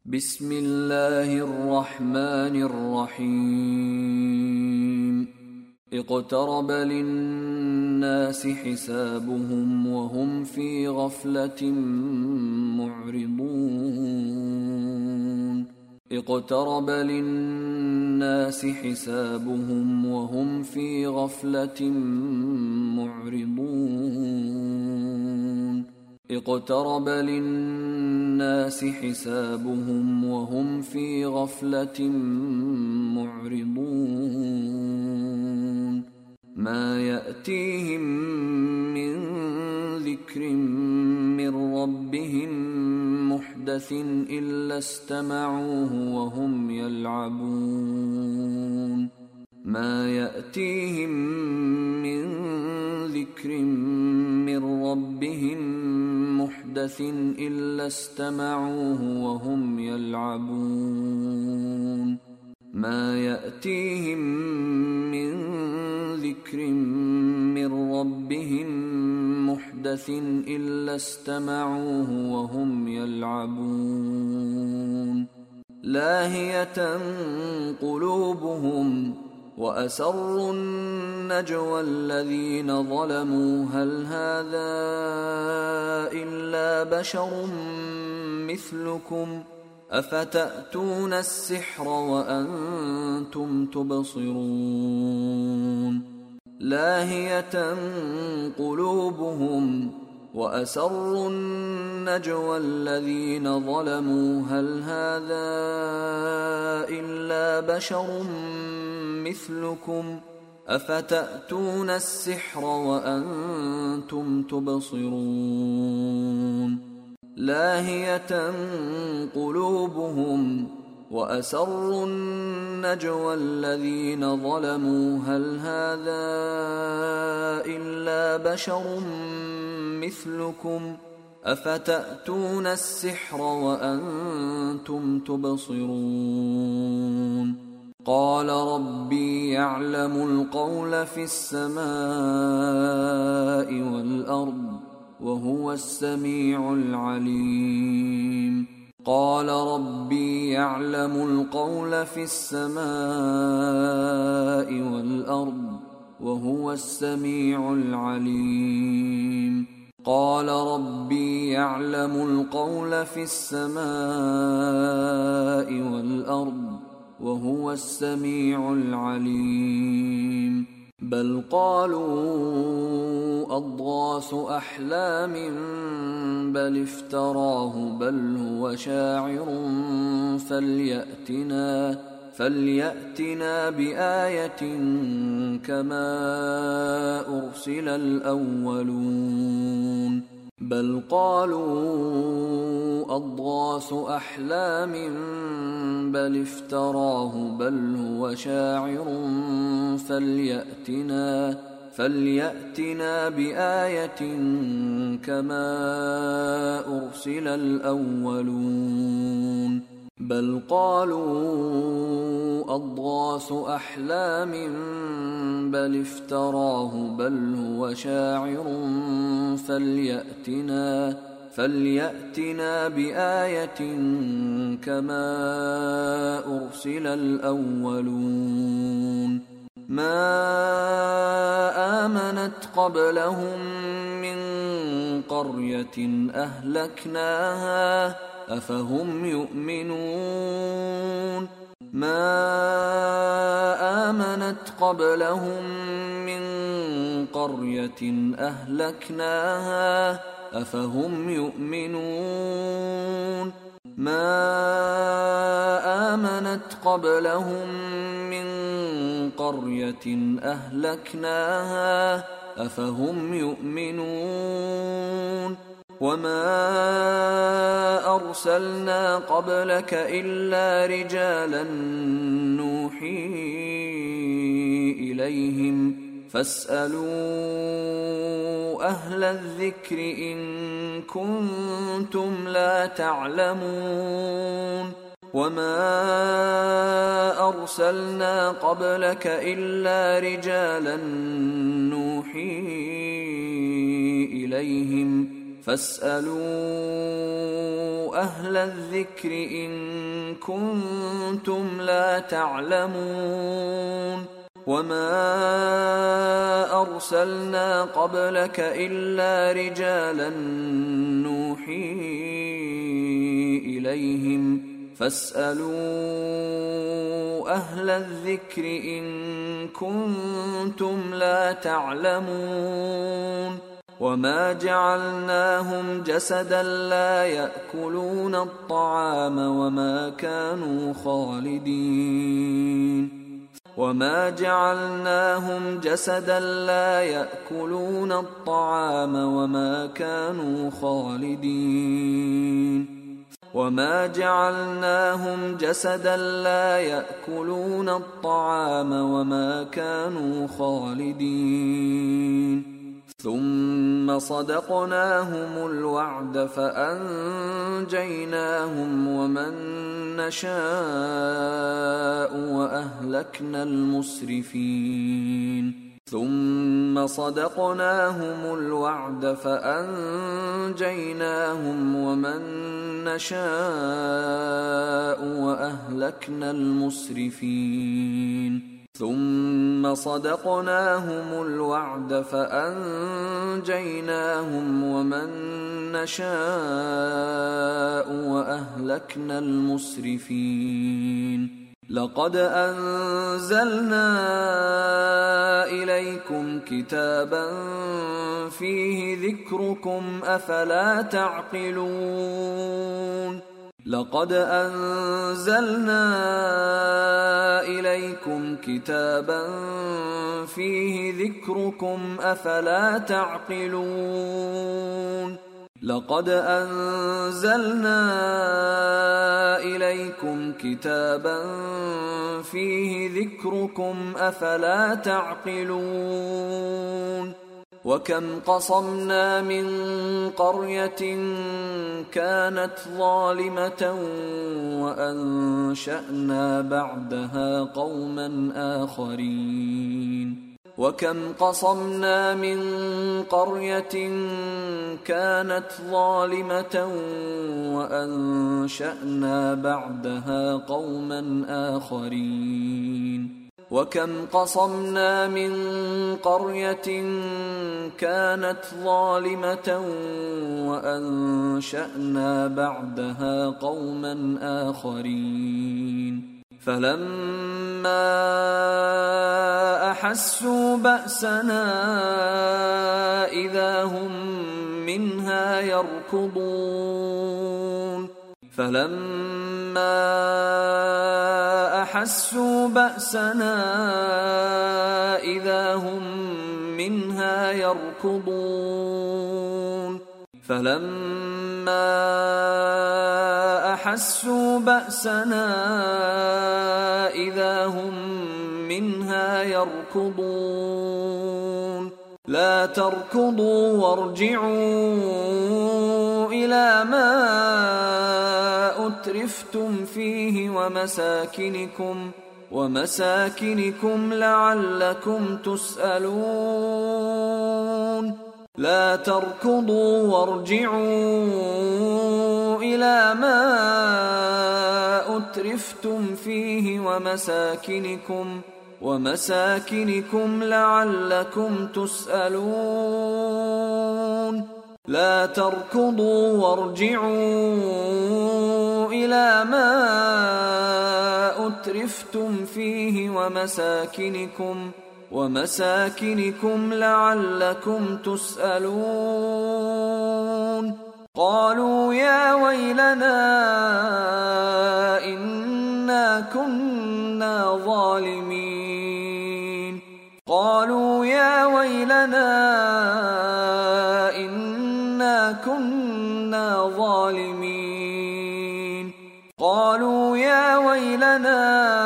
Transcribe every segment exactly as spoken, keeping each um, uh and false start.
بسم الله الرحمن الرحيم اقترب للناس حسابهم وهم في غفلة معرضون اقترب للناس حسابهم وهم في غفلة معرضون اقترب للناس حسابهم وهم في غفلة معرضون ما يأتيهم من ذكر من ربهم محدث إلا استمعوه وهم يلعبون ما يأتيهم من ذكر من ربهم محدث إلا استمعوه وهم يلعبون ما يأتيهم من ذكر من ربهم محدث إلا استمعوه وهم يلعبون لاهية قلوبهم وأسروا النجوى الذين ظلموا هل هذا إلا بشر مثلكم أفتأتون السحر وأنتم تبصرون لاهية قلوبهم وأسروا النجوى الذين ظلموا هل هذا إلا بشر مثلكم أفتأتون السحر وأنتم تبصرون لاهية قلوبهم وأسروا النجوى الذين ظلموا هل هذا إلا بشر مثلكم أفتأتون السحر وأنتم تبصرون قال ربي يعلم القول في السماء والأرض وهو السميع العليم قال ربي يعلم القول في السماء والأرض وهو السميع العليم قال ربي يعلم القول في السماء والأرض وهو السميع العليم بل قالوا أضغاث أحلام بل افتراه بل هو شاعر فليأتنا فليأتنا بآية كما أرسل الأولون بل قالوا أضغاث أحلام بل افتراه بل هو شاعر فليأتنا فليأتنا بآية كما أرسل الأولون بل قالوا أضغاث أحلام بل افتراه بل هو شاعر فليأتنا فليأتنا بآية كما أرسل الأولون ما آمنت قبلهم من قرية أهلكناها أفهم يؤمنون ما آمنت قبلهم من قرية أهلكناها أفهم يؤمنون ما آمنت قبلهم من قرية أهلكناها أفهم يؤمنون وما أرسلنا قبلك إلا رجالا نوحي إليهم فاسألوا أهل الذكر إن كنتم لا تعلمون وما أرسلنا قبلك إلا رجالا نوحي إليهم فاسألوا أهل الذكر إن كنتم لا تعلمون وما أرسلنا قبلك إلا رجالا نوحي إليهم فاسألوا أهل الذكر إن كنتم لا تعلمون وما جعلناهم جسدا لا يأكلون الطعام وما كانوا خالدين وما جعلناهم جسدا لا يأكلون الطعام وما كانوا خالدين وما جعلناهم جسدا لا يأكلون الطعام وما كانوا خالدين ثم صدقناهم الوعد فأنجيناهم ومن نشاء وأهلكنا المسرفين ثم صدقناهم الوعد فأنجيناهم ومن نشاء وأهلكنا المسرفين ثم صدقناهم الوعد فأنجيناهم ومن نشاء وأهلكنا المسرفين لقد أنزلنا إليكم كتابا فيه ذكركم أفلا تعقلون لقد أنزلنا إليكم كتابا فيه ذكركم أفلا تعقلون لقد أنزلنا إليكم كتابا فيه ذكركم أفلا تعقلون وكم قصمنا من قرية كانت ظالمة وأنشأنا بعدها قوما آخرين وكم قصمنا من قرية كانت ظالمة وأنشأنا بعدها قوما آخرين وكم قصمنا من قرية كانت ظالمة وأنشأنا بعدها قوما آخرين فلما أحسوا بأسنا إذا هم منها يركضون فلما أحسوا بأسنا إذا هم منها يركضون فلما أحسوا بأسنا إذا هم منها يركضون لا تركضوا وارجعوا إلى ما أترفتم فيه ومساكنكم ومساكنكم لعلكم تسألون لا تركضوا وارجعوا إلى ما أترفتم فيه ومساكنكم ومساكنكم لعلكم تسألون لا تركضوا وارجعوا إلى ما أترفتم فيه ومساكنكم ومساكنكم لعلكم تسألون قالوا يا ويلنا إنا كنا ظالمين قالوا يا ويلنا إنا كنا ظالمين قالوا يا ويلنا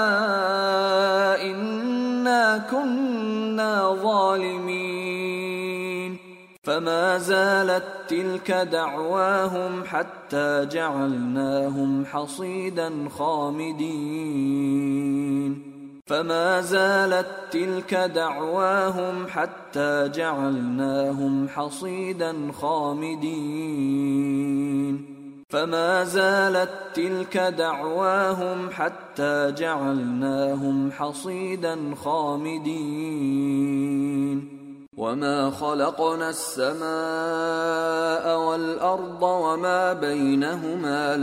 إنا كنا ظالمين فما زالت تلك دعواهم حتى جعلناهم حصيدا خامدين فما زالت تلك دعواهم حتى جعلناهم حصيدا خامدين فما زالت تلك دعواهم حتى جعلناهم حصيدا خامدين وما خلقنا السماء والأرض وما بينهما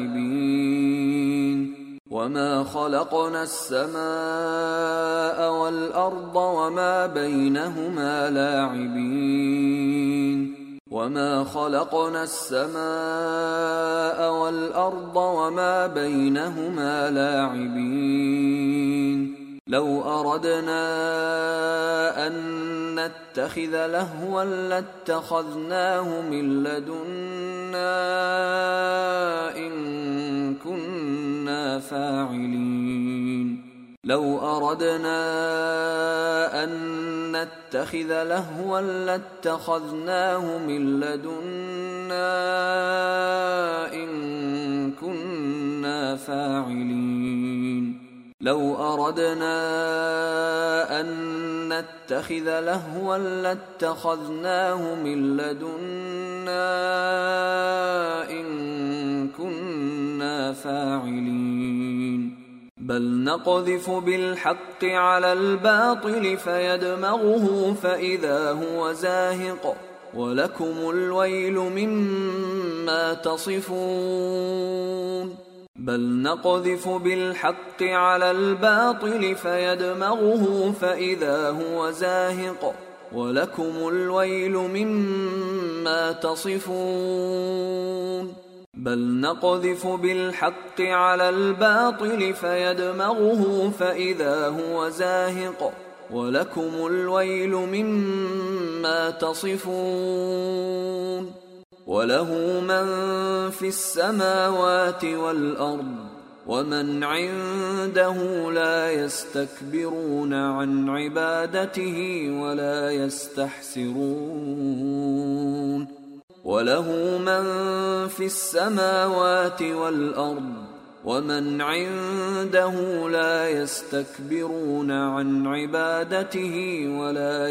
لاعبين وما خلقنا السماء والأرض وما بينهما لاعبين وما خلقنا السماء والأرض وما بينهما لاعبين لو أردنا أن نتخذ لهوا لاتخذناه من لدنا إن كنا فاعلين لو أردنا أن نتخذ لهوا لاتخذناه من لدنا إن كنا فاعلين لو أردنا أن نتخذ لهوا لاتخذناه من لدنا إن كنا فاعلين بل نقذف بالحق على الباطل فيدمغه فإذا هو زاهق ولكم الويل مما تصفون بل نقذف بالحق على الباطل فيدمغه فإذا هو زاهق ولكم الويل مما تصفون بل نقذف بالحق على الباطل فيدمغه فإذا هو زاهق ولكم الويل مما تصفون وله من في السماوات والأرض ومن عنده لا يستكبرون عن عبادته ولا يستحسرون وله من في السماوات والأرض ومن عنده لا يستكبرون عن عبادته ولا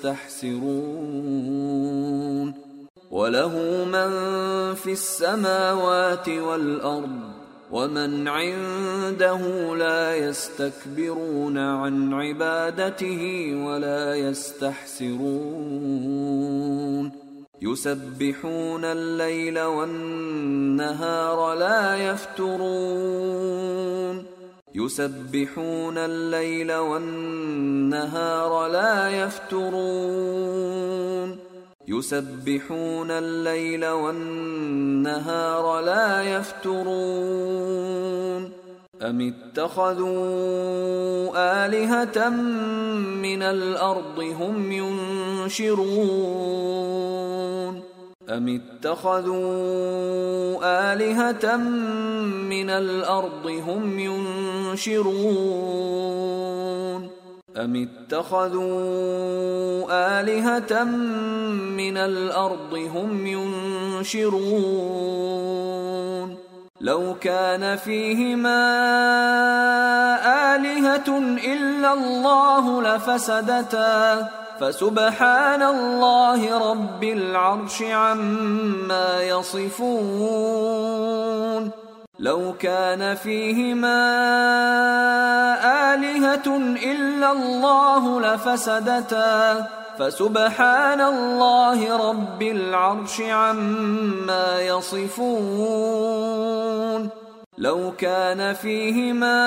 يستحسرون وله من في السماوات والأرض ومن عنده لا يستكبرون عن عبادته ولا يستحسرون يسبحون الليل والنهار لا يفترون يسبحون الليل والنهار لا يفترون يسبحون الليل والنهار لا يفترون أم اتخذوا آلهة من الأرض هم ينشرون أم اتخذوا آلهة من الأرض هم ينشرون أم اتخذوا آلهة من الأرض هم ينشرون لو كان فيهما آلهة إلا الله لفسدتا فسبحان الله رب العرش عما يصفون لو كان فيهما آلهة إلا الله لفسدتا فسبحان الله رب العرش عما يصفون لو كان فيهما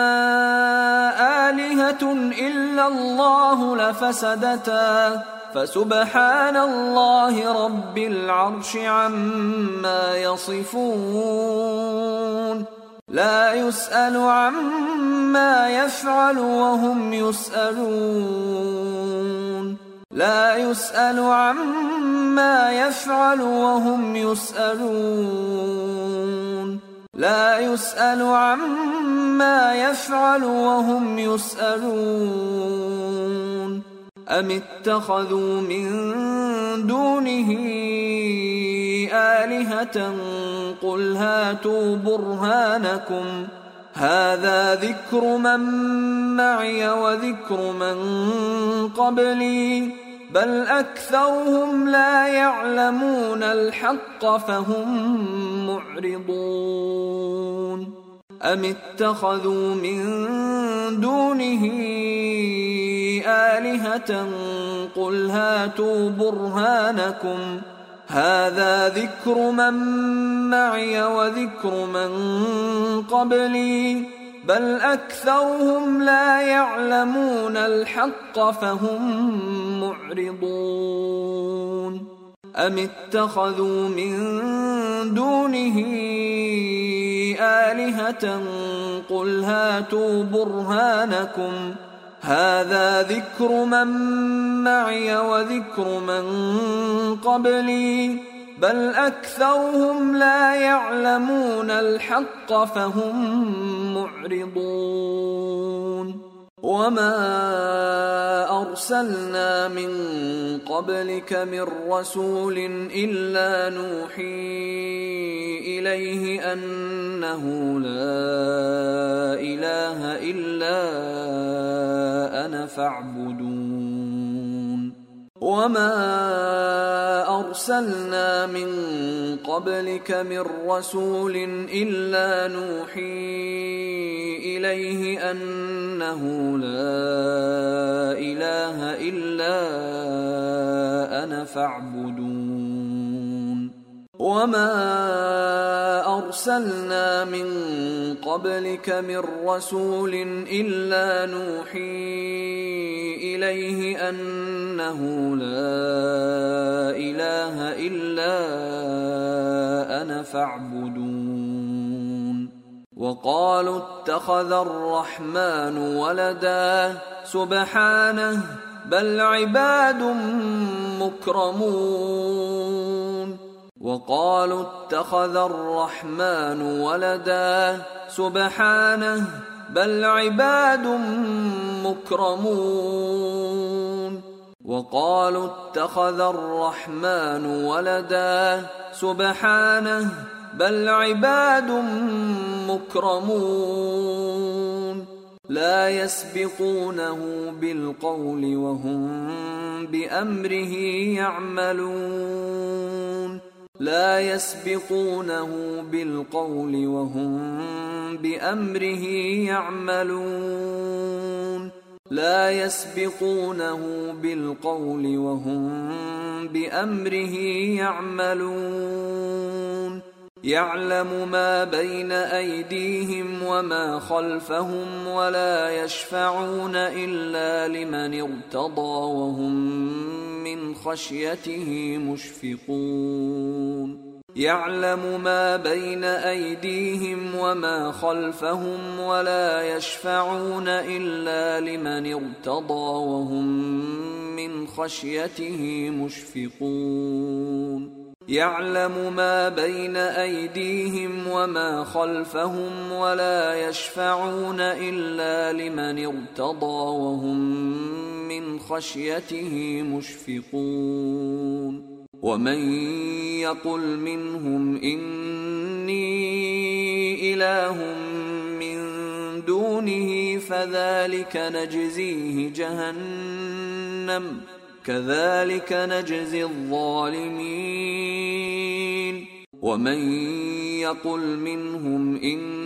آلهة إلا الله لفسدتا فسبحان الله رب العرش عما يصفون لا يسأل عما يفعل وهم يسألون لا يسأل عما يفعل وهم يسألون لا يسأل عما يفعل وهم يسألون أم اتخذوا من دونه آلهة قل هاتوا برهانكم هذا ذكر من معي وذكر من قبلي بل أكثرهم لا يعلمون الحق فهم معرضون أم اتخذوا من دونه آلهة قل هاتوا برهانكم هذا ذكر من معي وذكر من قبلي بل أكثرهم لا يعلمون الحق فهم معرضون أم اتخذوا من دونه آلهة قل هاتوا برهانكم هذا ذكر من معي وذكر من قبلي بل أكثرهم لا يعلمون الحق فهم معرضون وما أرسلنا من قبلك من رسول إلا نوحي إليه أنه لا إله إلا أنا فاعبدون وما أرسلنا من قبلك من رسول إلا نوحي إليه أنه لا إله إلا أنا فاعبدون وما أرسلنا من قبلك من رسول إلا نوحي إليه أنه لا إله إلا أنا فاعبدون وقالوا اتخذ الرحمن ولدا سبحانه بل عباد مكرمون وقالوا اتخذ الرحمن ولدا سبحانه بل عباد مكرمون وقالوا اتخذ الرحمن ولدا سبحانه بل عباد مكرمون لا يسبقونه بالقول وهم بأمره يعملون لا يسبقونه بالقول وهم بأمره يعملون لا يسبقونه بالقول وهم بأمره يعملون يعلم ما بين أيديهم وما خلفهم ولا يشفعون إلا لمن ارتضى وهم من خشيته مشفقون يعلم ما بين أيديهم وما خلفهم ولا يشفعون إلا لمن ارتضى وهم من خشيته مشفقون يعلم ما بين أيديهم وما خلفهم ولا يشفعون إلا لمن ارتضى وهم من خشيته مشفقون ومن يقل منهم إني إله من دونه فذلك نجزيه جهنم كذلك نجزي الظالمين ومن يقل منهم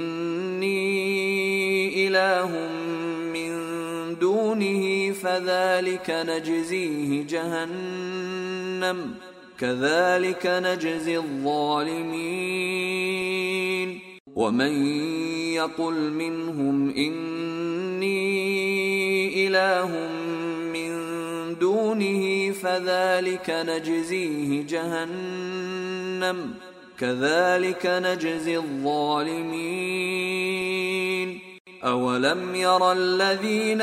إني إله من دونه فذلك نجزيه جهنم كذلك نجزي الظالمين ومن يقل منهم إني إله من دونه فذلك نجزيه جهنم كذلك نجزي الظالمين أولم ير الذين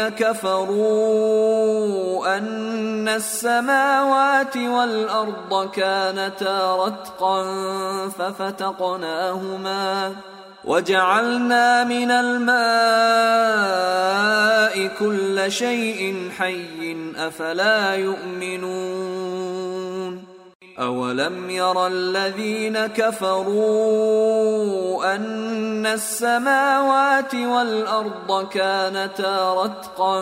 كفروا أن السماوات والأرض كانتا رتقا ففتقناهما وجعلنا من الماء كل شيء حي أفلا يؤمنون أولم ير الذين كفروا أن السماوات والأرض كانتا رتقا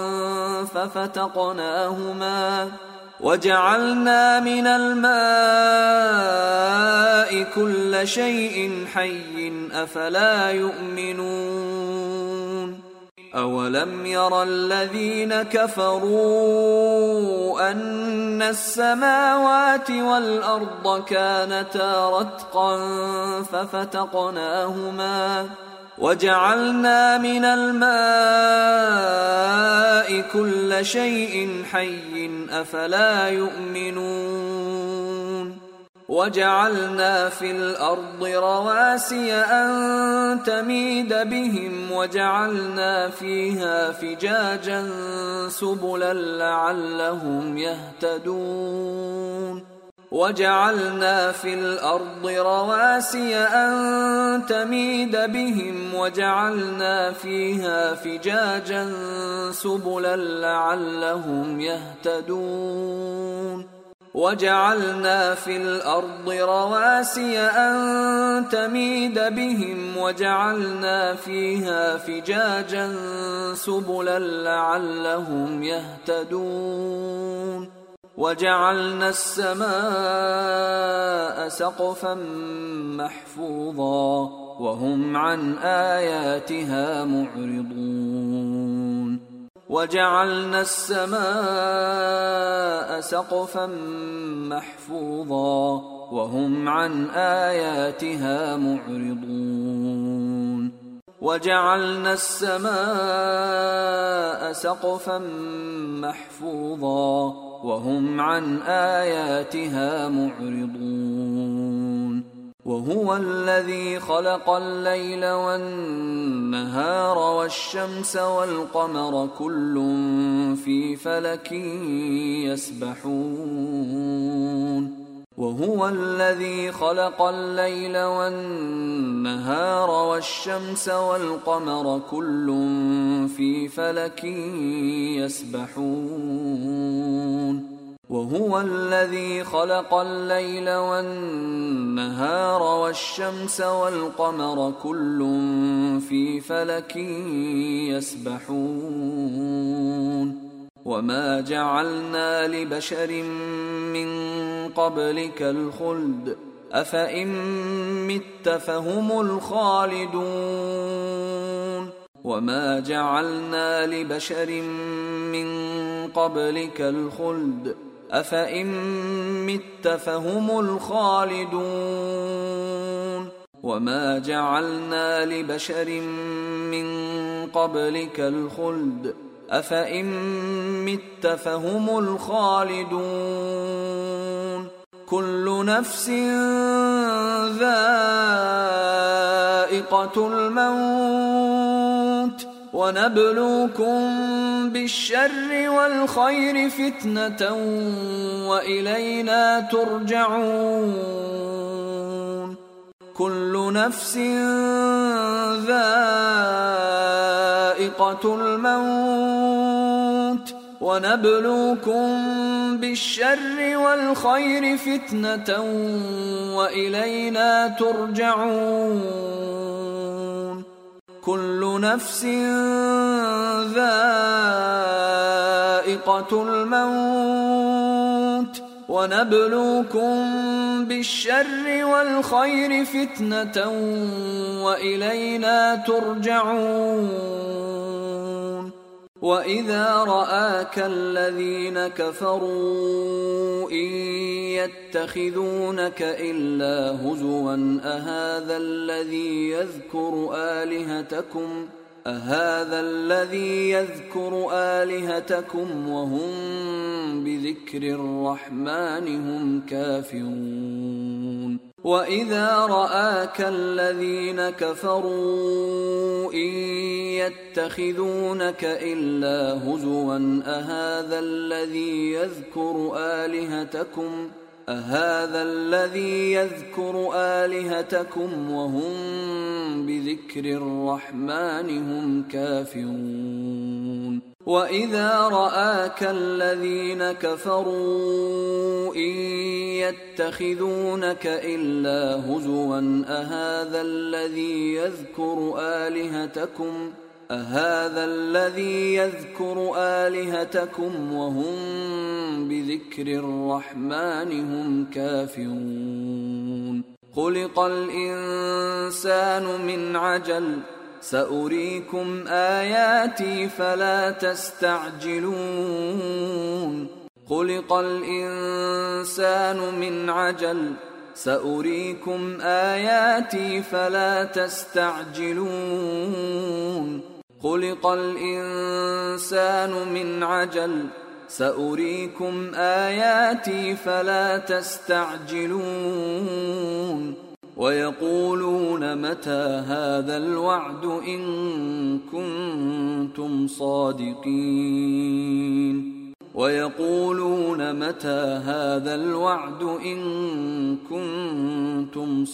ففتقناهما وجعلنا من الماء كل شيء حي أفلا يؤمنون أولم ير الذين كفروا أن السماوات والأرض كانتا رتقا ففتقناهما وجعلنا من الماء كل شيء حي أفلا يؤمنون وجعلنا في الأرض رواسي أن تميد بهم وجعلنا فيها فجاجا سبلا لعلهم يهتدون وجعلنا في الأرض رواسي أن تميد بهم وجعلنا فيها فجاجا سبلا لعلهم يهتدون وجعلنا في الأرض رواسي أن تميد بهم وجعلنا فيها فجاجا سبلا لعلهم يهتدون وجعلنا السماء سقفا محفوظا وهم عن آياتها معرضون وجعلنا السماء سقفا محفوظا وهم عن آياتها معرضون وجعلنا السماء سقفا محفوظا وهم عن آياتها معرضون وهو الذي خلق الليل والنهار والشمس والقمر كل في فلك يسبحون وهو الذي خلق الليل والنهار والشمس والقمر كل في فلك يسبحون وهو الذي خلق الليل والنهار والشمس والقمر كل في فلك يسبحون وما جعلنا لبشر من قبلك الخلد أفإن مت فهم الخالدون وما جعلنا لبشر من قبلك الخلد أفإن مت فهم الخالدون وما جعلنا لبشر من قبلك الخلد أفإن مت فهم الخالدون كل نفس ذائقة الموت ونبلوكم بالشر والخير فتنة وإلينا ترجعون كل نفس ذائقة الموت ونبلوكم بالشر والخير فتنة وإلينا ترجعون كل نفس ذائقة الموت ونبلوكم بالشر والخير فتنة وإلينا ترجعون وإذا رآك الذين كفروا إن يتخذونك إلا هزوا أهذا الذي يذكر آلهتكم أهذا الذي يذكر آلهتكم وهم بذكر الرحمن هم كافرون وإذا رآك الذين كفروا إن يتخذونك إلا هزوا أهذا الذي يذكر آلهتكم أهذا الذي يذكر آلهتكم وهم بذكر الرحمن هم كافرون وإذا رآك الذين كفروا إن يتخذونك إلا هزوا أهذا الذي يذكر آلهتكم أهذا الذي يذكر آلهتكم وهم بذكر الرحمن هم كافرون خلق الإنسان من عجل سأريكم آياتي فلا تستعجلون خلق الإنسان من عجل سأريكم آياتي فلا تستعجلون خلق الإنسان من عجل سأريكم آياتي فلا تستعجلون ويقولون متى هذا الوعد إن كنتم صادقين ويقولون متى هذا الوعد إن كنتم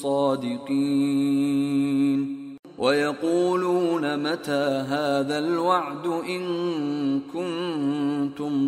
صادقين ويقولون متى هذا الوعد إن كنتم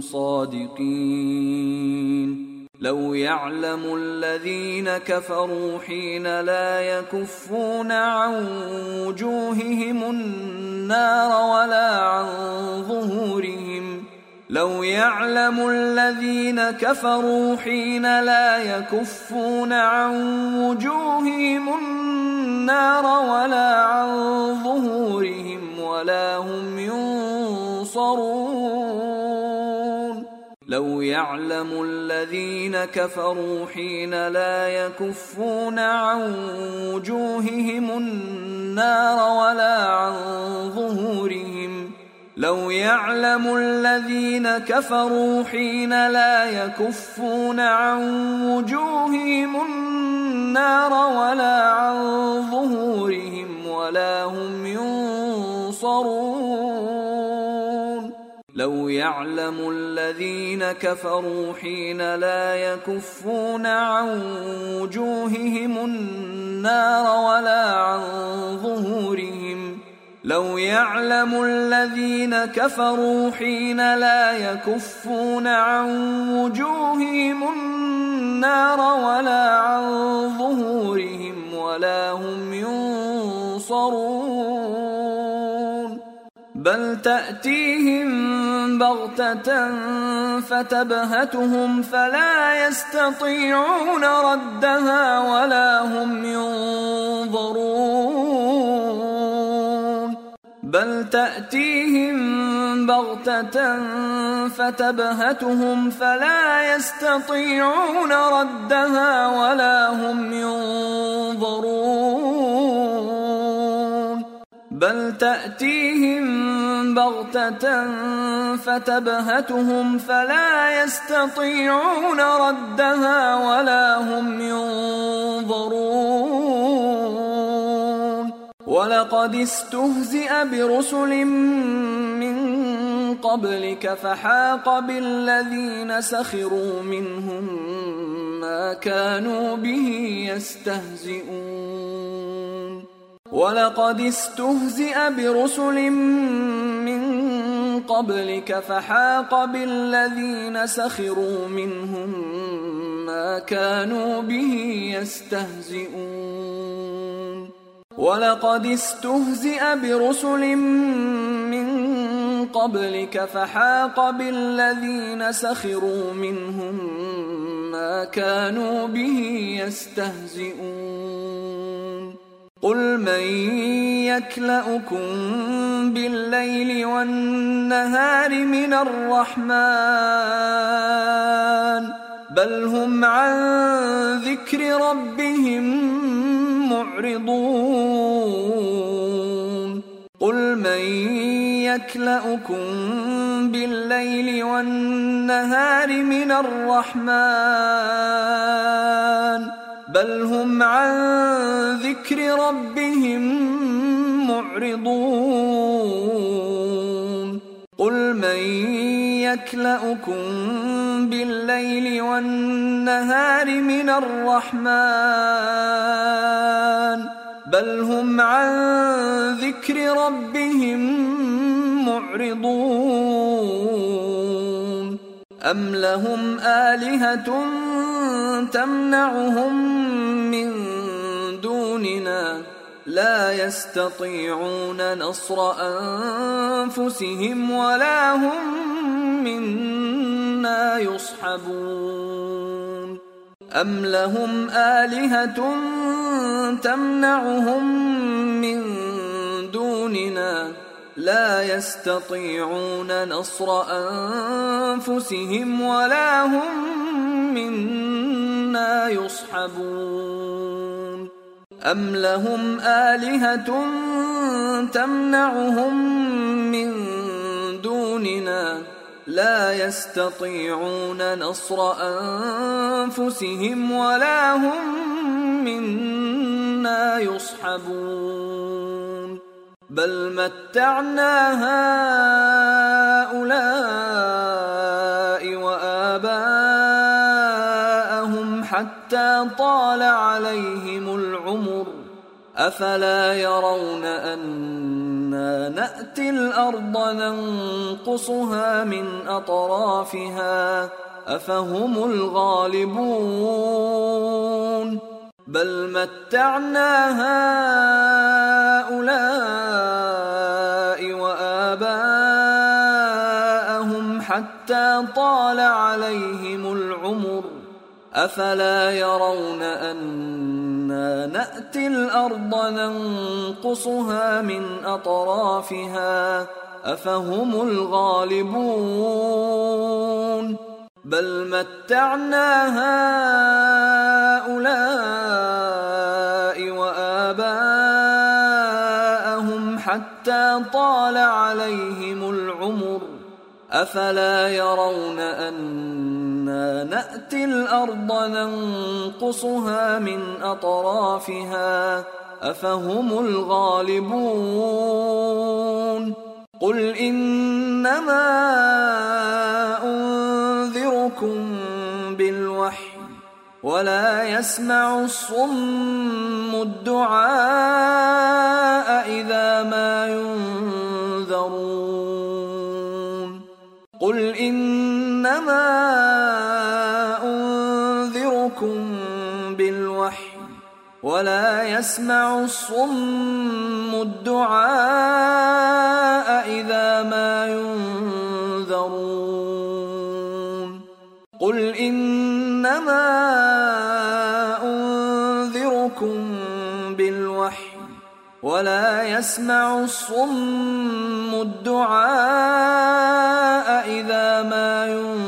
صادقين لو يعلم الذين كفروا حين لا يكفون عن وجوههم النار ولا عن ظهورهم لو يعلم الذين كفروا حين لا يكفون عن وجوههم النار ولا عن ظهورهم ولا هم ينصرون لو يعلم الذين كفروا حين لا يكفون عن وجوههم النار ولا عن ظهورهم لو يعلم الذين كفروا حين لا يكفون عن وجوههم النار ولا عن ظهورهم ولا هم ينصرون لو يعلم الذين كفروا حين لا يكفون عن وجوههم النار ولا عن ظهورهم لو يعلم الذين كفروا حين لا يكفون عن وجوههم النار ولا عن ظهورهم ولا هم ينصرون بل تأتيهم بغتة فتبهتهم فلا يستطيعون ردها ولا هم ينظرون بل تأتيهم بغتة فتبهتهم فلا يستطيعون ردها ولا هم ينظرون بل تأتيهم بغتة فتبهتهم فلا يستطيعون ردها ولا هم ينظرون ولقد استهزئ برسل من قبلك فحاق بالذين سخروا منهم ما كانوا به يستهزئون ولقد استهزئ برسل من قبلك فحاق بالذين سخروا منهم ما كانوا به يستهزئون ولقد استهزئ برسل من قبلك فحاق بالذين سخروا منهم ما كانوا به يستهزئون قل من يكلؤكم بالليل والنهار من الرحمن بل هم عن ذكر ربهم معرضون قل من يكلؤكم بالليل والنهار من الرحمن بل هم عن ذكر ربهم معرضون قل من يكلؤكم بالليل والنهار من الرحمن بل هم عن ذكر ربهم معرضون أم لهم آلهة تمنعهم من دوننا لا يستطيعون نصر أنفسهم ولا هم منا يصحبون أم لهم آلهة تمنعهم من دوننا لا يستطيعون نصر أنفسهم ولا هم منا يصحبون أم لهم آلهة تمنعهم من دوننا لا يستطيعون نصر أنفسهم ولا هم منا يصحبون بل متعنا هؤلاء وآباءهم حتى طال عليهم العمر أفلا يرون أنا نأتي الأرض ننقصها من أطرافها أفهم الغالبون بل متعنا هؤلاء وآباءهم حتى طال عليهم العمر أفلا يرون أنا نأتي الأرض ننقصها من أطرافها أفهم الغالبون بل متعنا هؤلاء وآباءهم حتى طال عليهم العمر أفلا يرون أنا نأتي الأرض ننقصها من أطرافها أفهم الغالبون قل إنما أنذركم بالوحي ولا يسمع الصم الدعاء إذا ما ينذرون قل إنما أنذركم بالوحي ولا يسمع الصم الدعاء إذا ما ينذرون قل إنما أنذركم بالوحي ولا يسمع الصم الدعاء إذا ما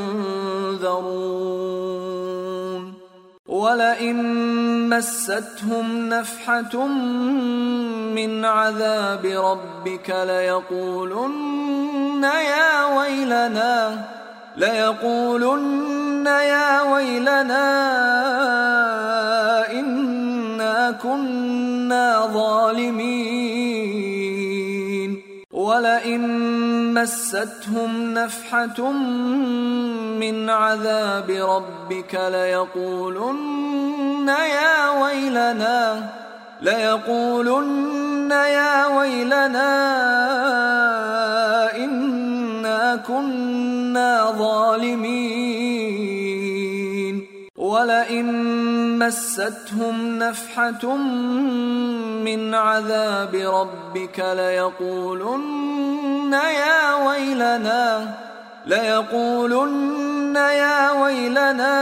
ينذرون ولئن مستهم نفحة من عذاب ربك ليقولن يا ويلنا ليقولن يا ويلنا إنا كنا ظالمين ولئن مستهم نفحة من عذاب ربك ليقولن يا ويلنا ليقولن يا ويلنا إنا كنا ظالمين ولئن مستهم نفحة من عذاب ربك ليقولن يا ويلنا ليقولن يا ويلنا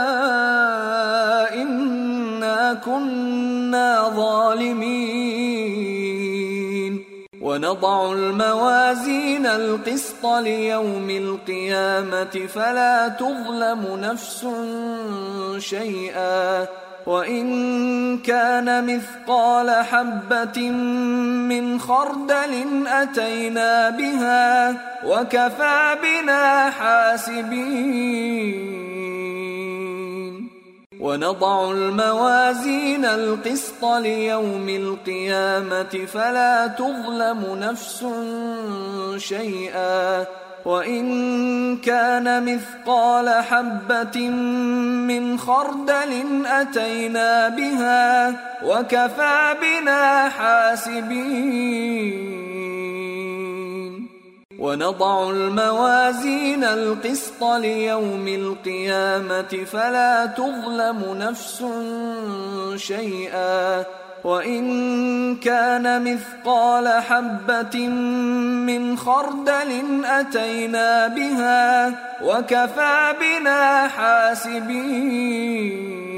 إنا كنا ظالمين ونضع الموازين القسط ليوم القيامة فلا تظلم نفس شيئا وإن كان مثقال حبة من خردل أتينا بها وكفى بنا حاسبين ونضع الموازين القسط ليوم القيامة فلا تظلم نفس شيئا وإن كان مثقال حبة من خردل أتينا بها وكفى بنا حاسبين. ونضع الموازين القسط ليوم القيامة فلا تظلم نفس شيئا وإن كان مثقال حبة من خردل أتينا بها وكفى بنا حاسبين.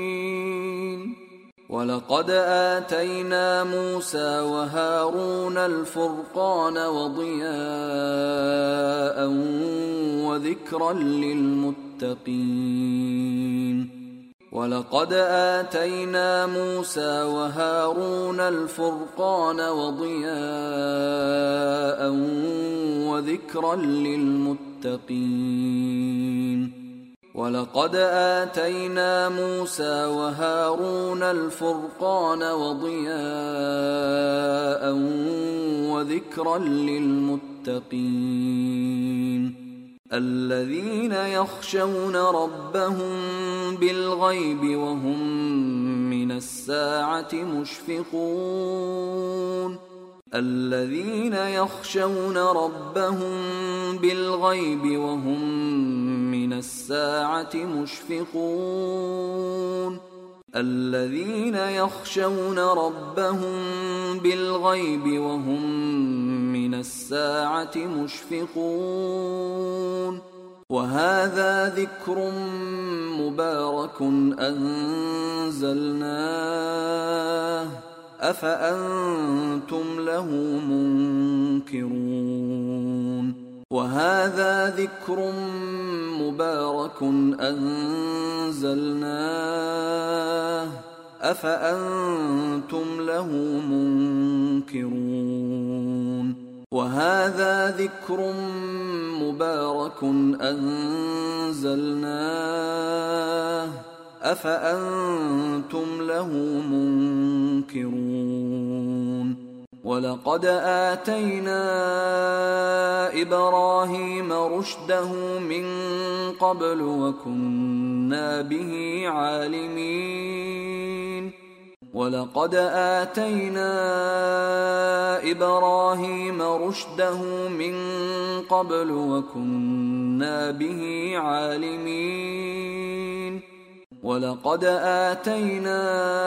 ولقد آتينا موسى وهارون الفرقان وضياء وذكرا للمتقين. ولقد آتينا موسى وهارون الفرقان وضياء وذكرا للمتقين. ولقد آتينا موسى وهارون الفرقان وضياء وذكرا للمتقين الذين يخشون ربهم بالغيب وهم من الساعة مشفقون. الذين يخشون ربهم بالغيب وهم من الساعة مشفقون. الذين يخشون ربهم بالغيب وهم من الساعة مشفقون. وهذا ذكر مبارك أنزلناه أفأنتم له منكرون. وهذا ذكر مبارك أنزلناه أفأنتم له منكرون. وهذا ذكر مبارك أنزلناه أفأنتم له منكرون. ولقد آتينا إبراهيم رشده من قبل وكنا به عالمين. ولقد آتينا إبراهيم رشده من قبل وكنا به عالمين. ولقد آتينا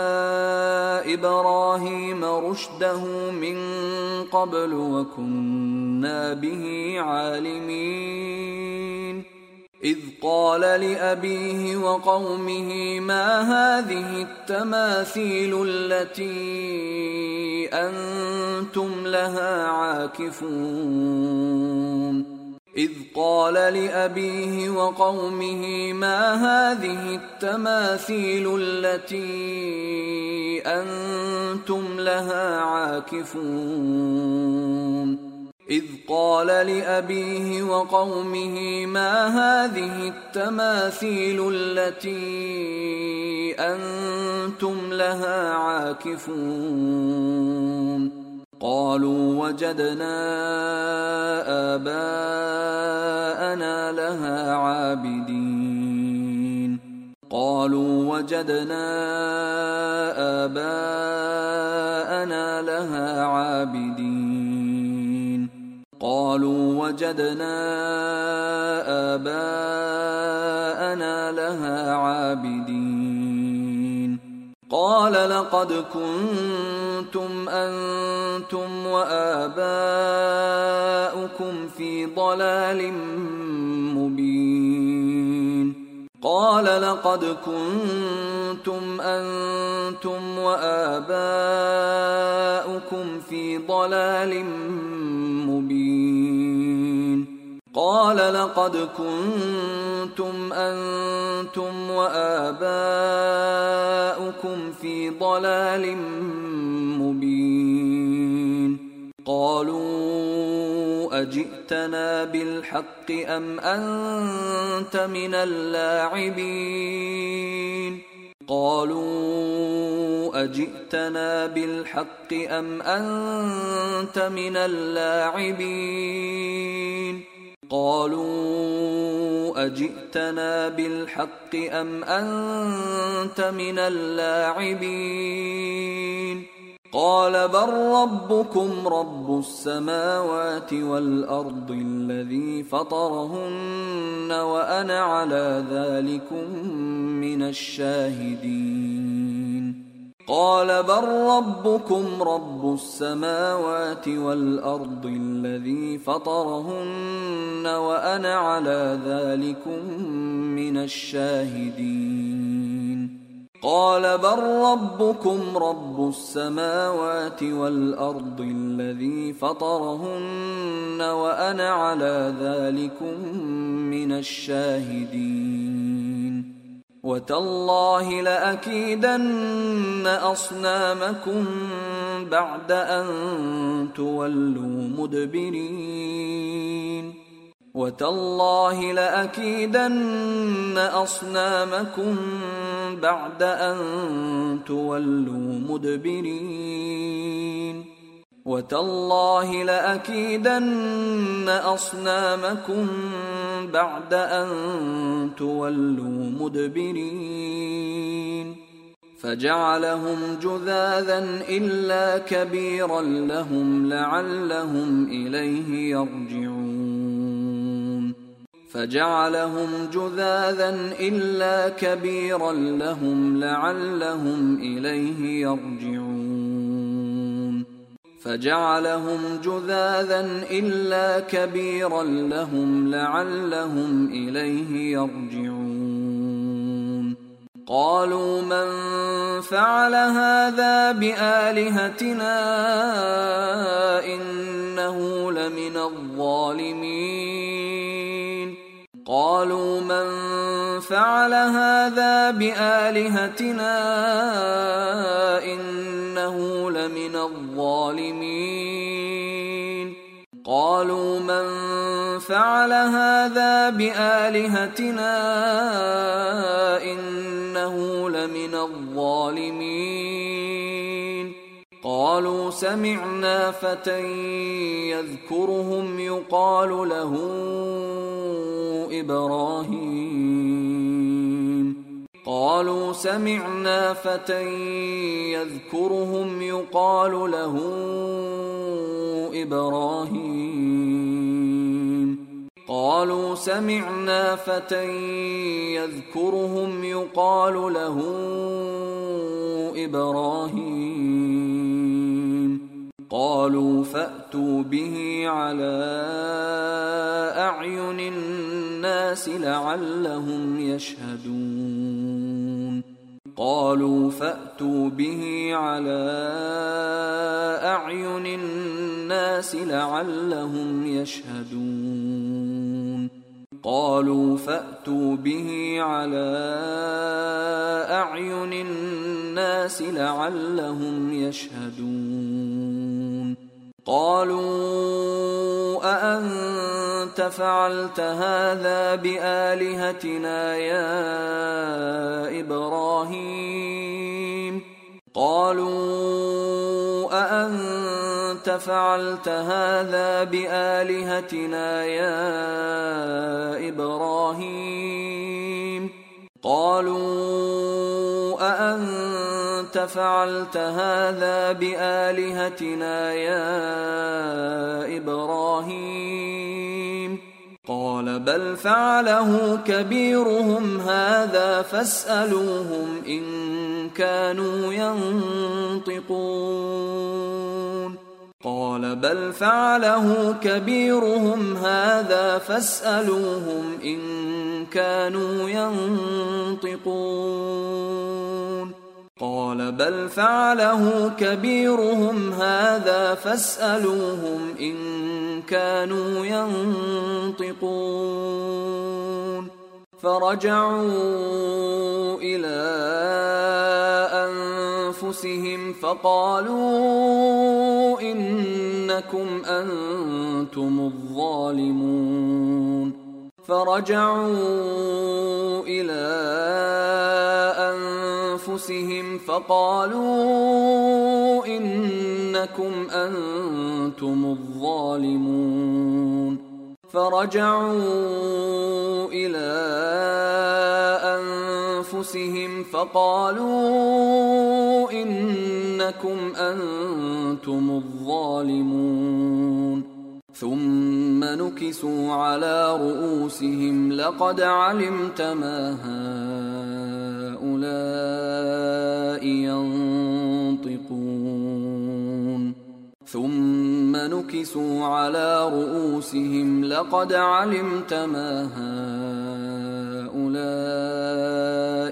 إبراهيم رشده من قبل وكنا به عالمين. إذ قال لأبيه وقومه ما هذه التماثيل التي أنتم لها عاكفون. إذ قال لأبيه وقومه ما هذه التماثيل التي أنتم لها عاكفون. إذ قال لأبيه وقومه ما هذه التماثيل التي أنتم لها عاكفون. قالوا وجدنا آباءنا لها عابدين. قالوا وجدنا آباءنا لها عابدين. قالوا وجدنا آباءنا لها عابدين. قال لقد كنتم أنتم وآباؤكم في ضلال مبين. قال لقد كنتم أنتم وآباؤكم في ضلال مبين. قال لقد كنتم أنتم وآباؤكم في ضلال مبين. قالوا أجئتنا بالحق أم أنت من اللاعبين. قالوا أجئتنا بالحق أم أنت من اللاعبين. قالوا أجئتنا بالحق أم أنت من اللاعبين قال بل ربكم رب السماوات والأرض الذي فطرهن وأنا على ذلكم من الشاهدين قال بل ربكم رب السماوات والأرض الذي فطرهن وأنا على ذلكم من الشاهدين قال بل ربكم رب السماوات والأرض الذي فطرهن وأنا على ذلكم من الشاهدين وتالله لأكيدن أصنامكم بعد أن تولوا مدبرين وتالله لأكيدن أصنامكم بعد أن تولوا مدبرين وتالله لأكيدن أصنامكم بعد أن تولوا مدبرين فجعلهم جذاذا إلا كبيرا لهم لعلهم إليه يرجعون فجعلهم جذاذا إلا كبيرا لهم لعلهم إليه يرجعون فجعلهم جذاذا إلا كبيرا لهم لعلهم إليه يرجعون قالوا من فعل هذا بآلهتنا إنه لمن الظالمين قالوا من فعل هذا بآلهتنا إنه لمن الظالمين قالوا من فعل هذا بآلهتنا إنه لمن الظالمين قالوا سمعنا فتى يذكرهم يقال له إبراهيم قالوا سمعنا فتى يذكرهم يقال له إبراهيم قالوا سمعنا فتى يذكرهم يقال له إبراهيم قالوا فأتوا به على أعين الناس لعلهم يشهدون قالوا فأتوا به على أعين الناس لعلهم يشهدون قالوا فأتوا به على أعين الناس لعلهم يشهدون قالوا أأنت فعلت هذا بآلهتنا يا إبراهيم قالوا أأنت فعلت هذا بآلهتنا يا إبراهيم قالوا أأنت فعلت هذا بآلهتنا يا إبراهيم قال بل فعله كبيرهم هذا فاسألوهم إن كانوا ينطقون قال بل فعله كبيرهم هذا فاسألوهم إن كانوا ينطقون قال بل فعله كبيرهم هذا فاسألوهم إن كانوا ينطقون فرجعوا إلى أنفسهم فقالوا إنكم أنتم الظالمون فرجعوا إلى أنفسهم فقالوا إنكم أنتم الظالمون فرجعوا إلى أنفسهم فقالوا إنكم أنتم الظالمون ثم نكسوا على رؤوسهم لقد علمت ما هؤلاء ينطقون ثم نكسوا على رؤوسهم لقد علمت ما هؤلاء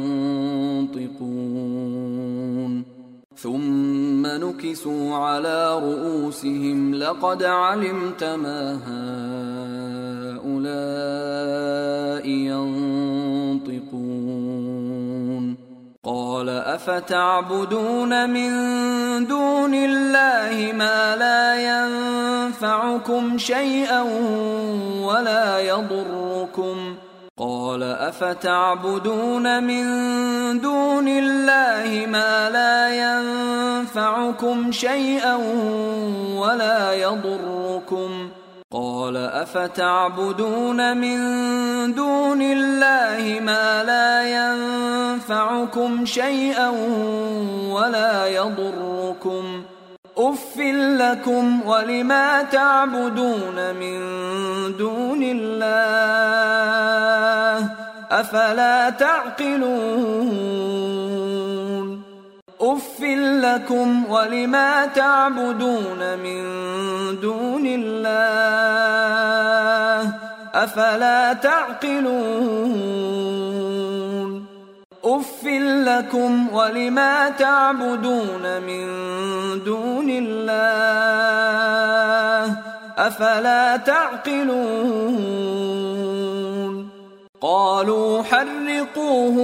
ينطقون ثم نكسوا على رؤوسهم لقد علمت ما هؤلاء ينطقون قال أفتعبدون من دون الله ما لا ينفعكم شيئا ولا يضركم قال أفتعبدون من دون الله ما لا ينفعكم شيئا ولا يضركم قال أفتعبدون من دون الله ما لا ينفعكم شيئا ولا يضركم أف لكم ولما تعبدون من دون الله أفلا تعقلون أف لكم ولما تعبدون من دون الله أفلا تعقلون أف لكم ولما تعبدون من دون الله أفلا تعقلون قالوا حرقوه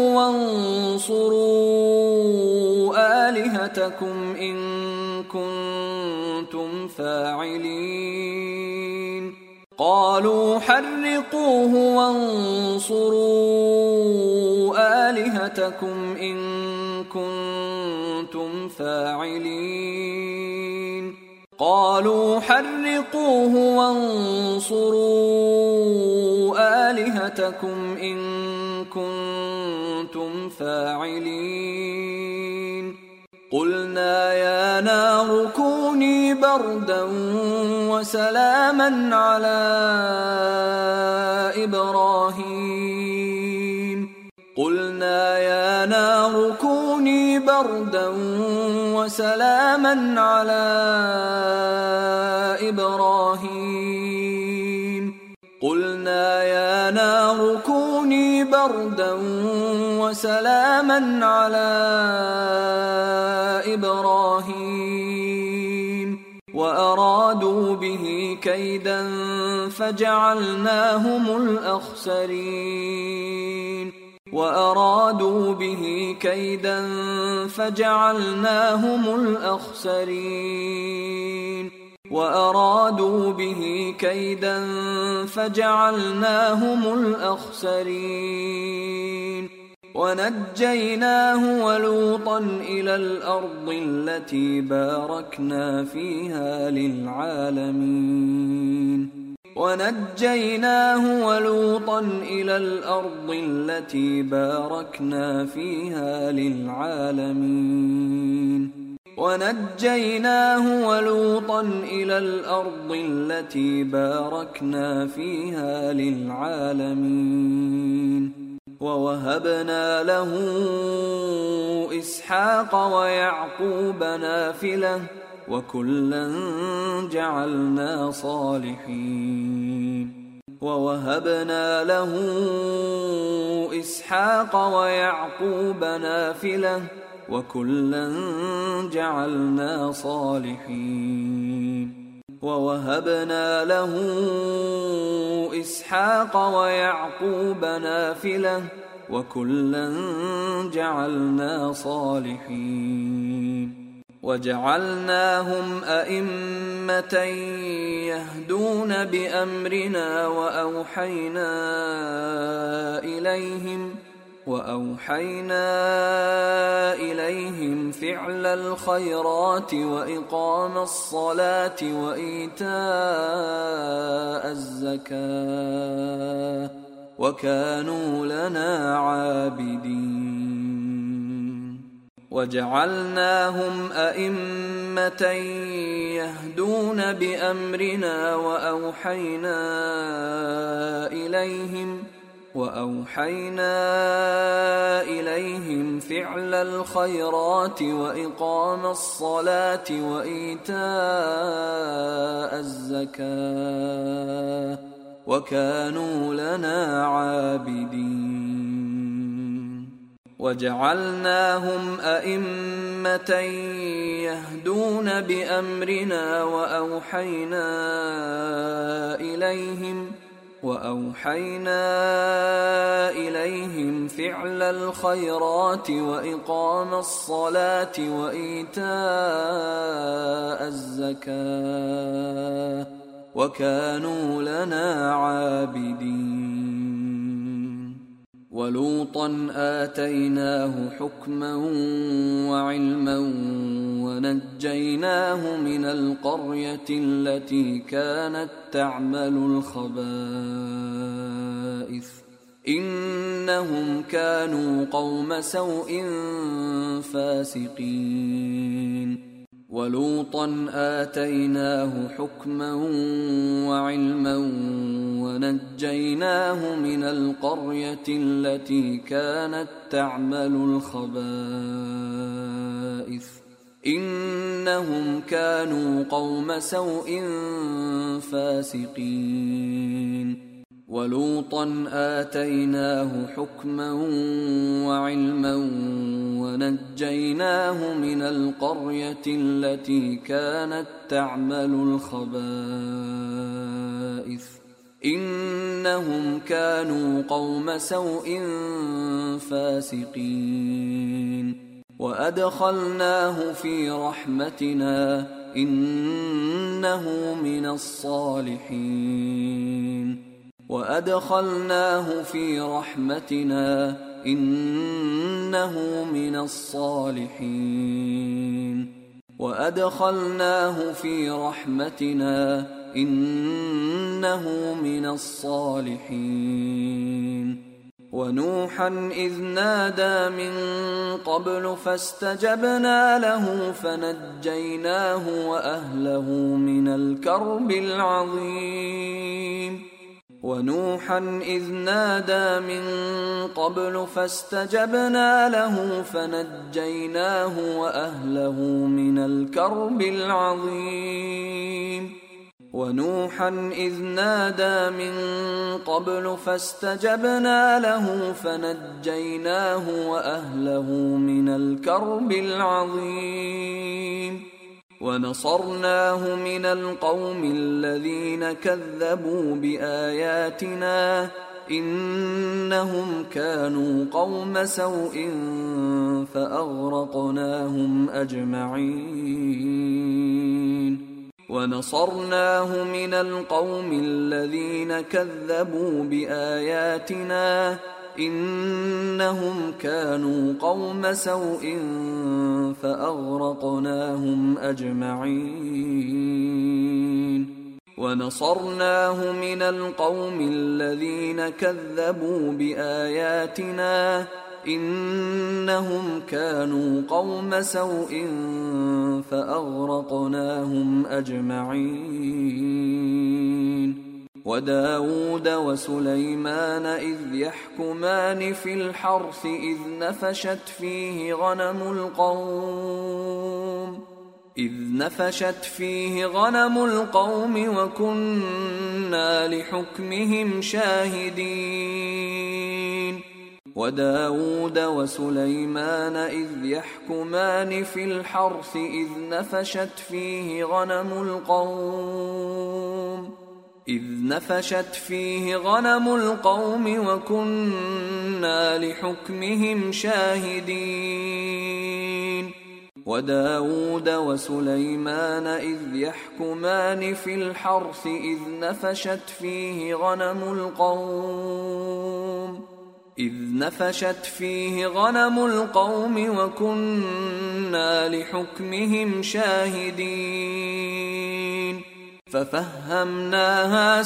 وانصروا آلهتكم إن كنتم فاعلين قالوا حرقوه وانصروا آلهتكم إن كنتم فاعلين قالوا حرقوه وانصروا آلهتكم إن كنتم فاعلين قلنا يا نار كوني بردا وسلاما على إبراهيم قلنا يا نار كوني بردا وسلاما على إبراهيم قلنا يا نار كوني بردا وسلاما على إبراهيم وأرادوا به كيدا فجعلناهم الأخسرين وأرادوا به كيدا فجعلناهم الأخسرين وأرادوا به كيدا فجعلناهم الأخسرين ونجيناه ولوطا إلى الأرض التي باركنا فيها للعالمين ونجيناه ولوطا إلى الأرض التي باركنا فيها للعالمين ونجيناه ولوطا إلى الأرض التي باركنا فيها للعالمين ووهبنا له إسحاق ويعقوب نافلة وكلا جعلنا صالحين ووهبنا له إسحاق ويعقوب نافلة وكلا جعلنا صالحين ووهبنا له إسحاق ويعقوب نافلة وكلا جعلنا صالحين وجعلناهم أئمة يهدون بأمرنا وأوحينا إليهم وأوحينا إليهم فعل الخيرات وإقام الصلاة وإيتاء الزكاة وكانوا لنا عابدين. وجعلناهم أئمة يهدون بأمرنا وأوحينا إليهم وأوحينا إليهم فعل الخيرات وإقام الصلاة وإيتاء الزكاة وكانوا لنا عابدين. وجعلناهم أئمة يهدون بأمرنا وأوحينا إليهم وأوحينا إليهم فعل الخيرات وإقام الصلاة وإيتاء الزكاة وكانوا لنا عابدين. ولوطا آتيناه حكما وعلما ونجيناه من القرية التي كانت تعمل الخبائث إنهم كانوا قوم سوء فاسقين. ولوطا آتيناه حكما وعلما ونجيناه من القرية التي كانت تعمل الخبائث إنهم كانوا قوم سوء فاسقين. ولوطا آتيناه حكما وعلما ونجيناه من القرية التي كانت تعمل الخبائث إنهم كانوا قوم سوء فاسقين. وأدخلناه في رحمتنا إنه من الصالحين. وأدخلناه في رحمتنا إنه من الصالحين. وأدخلناه في رحمتنا إنه من الصالحين. ونوحا إذ نادى من قبل فاستجبنا له فنجيناه وأهله من الكرب العظيم. ونوحا إذ نادى من قبل فاستجبنا له فنجيناه وأهله من الكرب العظيم. ونوحا إذ نادى من قبل فاستجبنا له فنجيناه وأهله من الكرب العظيم. ونصرناه من القوم الذين كذبوا بآياتنا إنهم كانوا قوم سوء فأغرقناهم أجمعين. ونصرناه من القوم الذين كذبوا بآياتنا إنهم كانوا قوم سوء فأغرقناهم أجمعين. ونصرناه من القوم الذين كذبوا بآياتنا إنهم كانوا قوم سوء فأغرقناهم أجمعين. وداود وسليمان إذ يحكمان في الحرث إذ نفشت فيه غنم القوم إذ نفشت فيه غنم القوم وكنا لحكمهم شاهدين. وداود وسليمان إذ يحكمان في الحرث إذ نفشت فيه غنم القوم إذ نفشت فيه غنم القوم وكنا لحكمهم شاهدين. وداود وسليمان إذ يحكمان في الحرث إذ نفشت فيه غنم القوم إذ نفشت فيه غنم القوم وكنا لحكمهم شاهدين. وداود وسليمان إذ يحكمان في الحرث إذ إذ نفشت فيه غنم القوم وكنا لحكمهم شاهدين. وداود وسليمان إذ يحكمان في الحرث إذ نفشت فيه غنم القوم إذ نفشت فيه غنم القوم وكنا لحكمهم شاهدين ففهمناها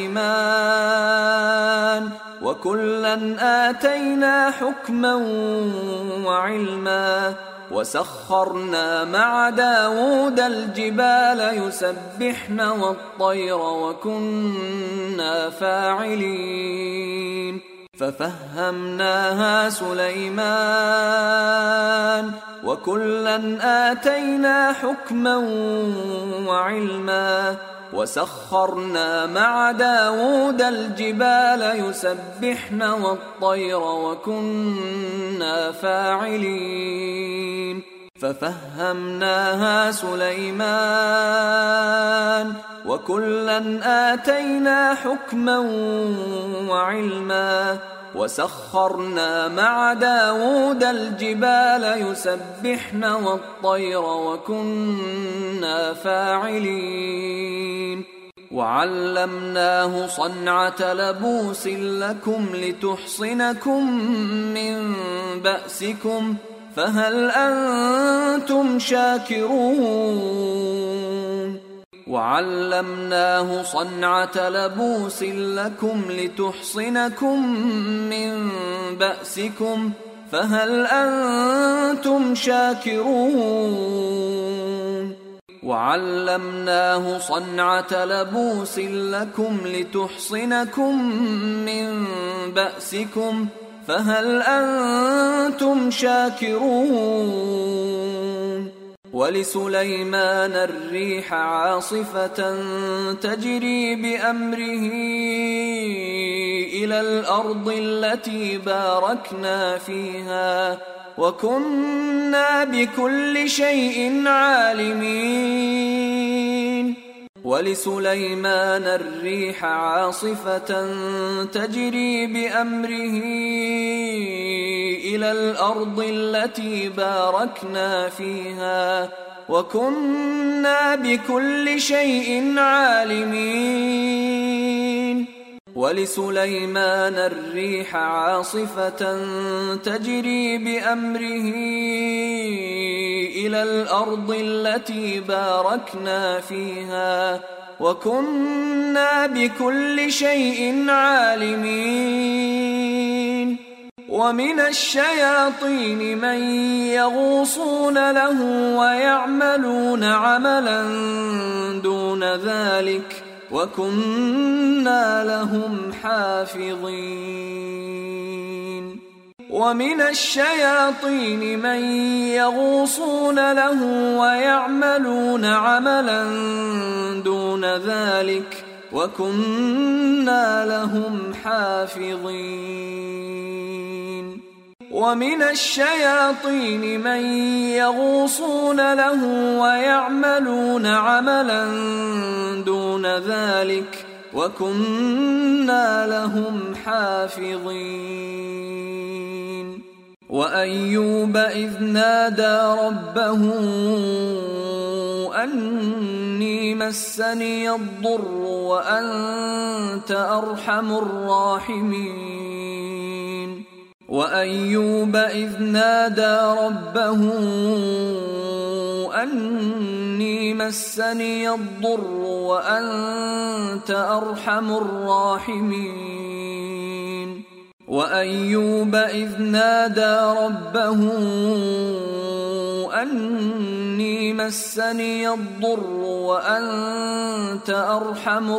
سليمان وكلا آتينا حكما وعلما وسخرنا مع داود الجبال يسبحن والطير وكنا فاعلين ففهمناها سليمان وكلا آتينا حكما وعلما وسخرنا مع داود الجبال يسبحن والطير وكنا فاعلين ففهمناها سليمان وكلا آتينا حكما وعلما وسخرنا مع داود الجبال يسبحن والطير وكنا فاعلين وعلمناه صنعة لبوس لكم لتحصنكم من بأسكم فهل أنتم شاكرون وعلمناه صنعة لبوس لكم لتحصنكم من بأسكم فهل أنتم شاكرون وعلمناه صنعة لبوس لكم لتحصنكم من بأسكم فهل أنتم شاكرون ولسليمان الريح عاصفة تجري بأمره إلى الأرض التي باركنا فيها وكنا بكل شيء عالمين ولسليمان الريح عاصفة تجري بأمره إلى الأرض التي باركنا فيها وكنا بكل شيء عالمين ولسليمان الريح عاصفة تجري بأمره إلى الأرض التي باركنا فيها وكنا بكل شيء عالمين ومن الشياطين من يغوصون له ويعملون عملا دون ذلك وكنا لهم حافظين ومن الشياطين من يغوصون له ويعملون عملا دون ذلك وكنا لهم حافظين ومن الشياطين من يغوصون له ويعملون عملا دون ذلك وكنا لهم حافظين وأيوب إذ نادى ربه أني مسني الضر وأنت أرحم الراحمين وأيوب إذ نادى ربه أني مسني الضر وأنت أرحم الراحمين وأيوب إذ نادى ربه أني مسني الضر وأنت أرحم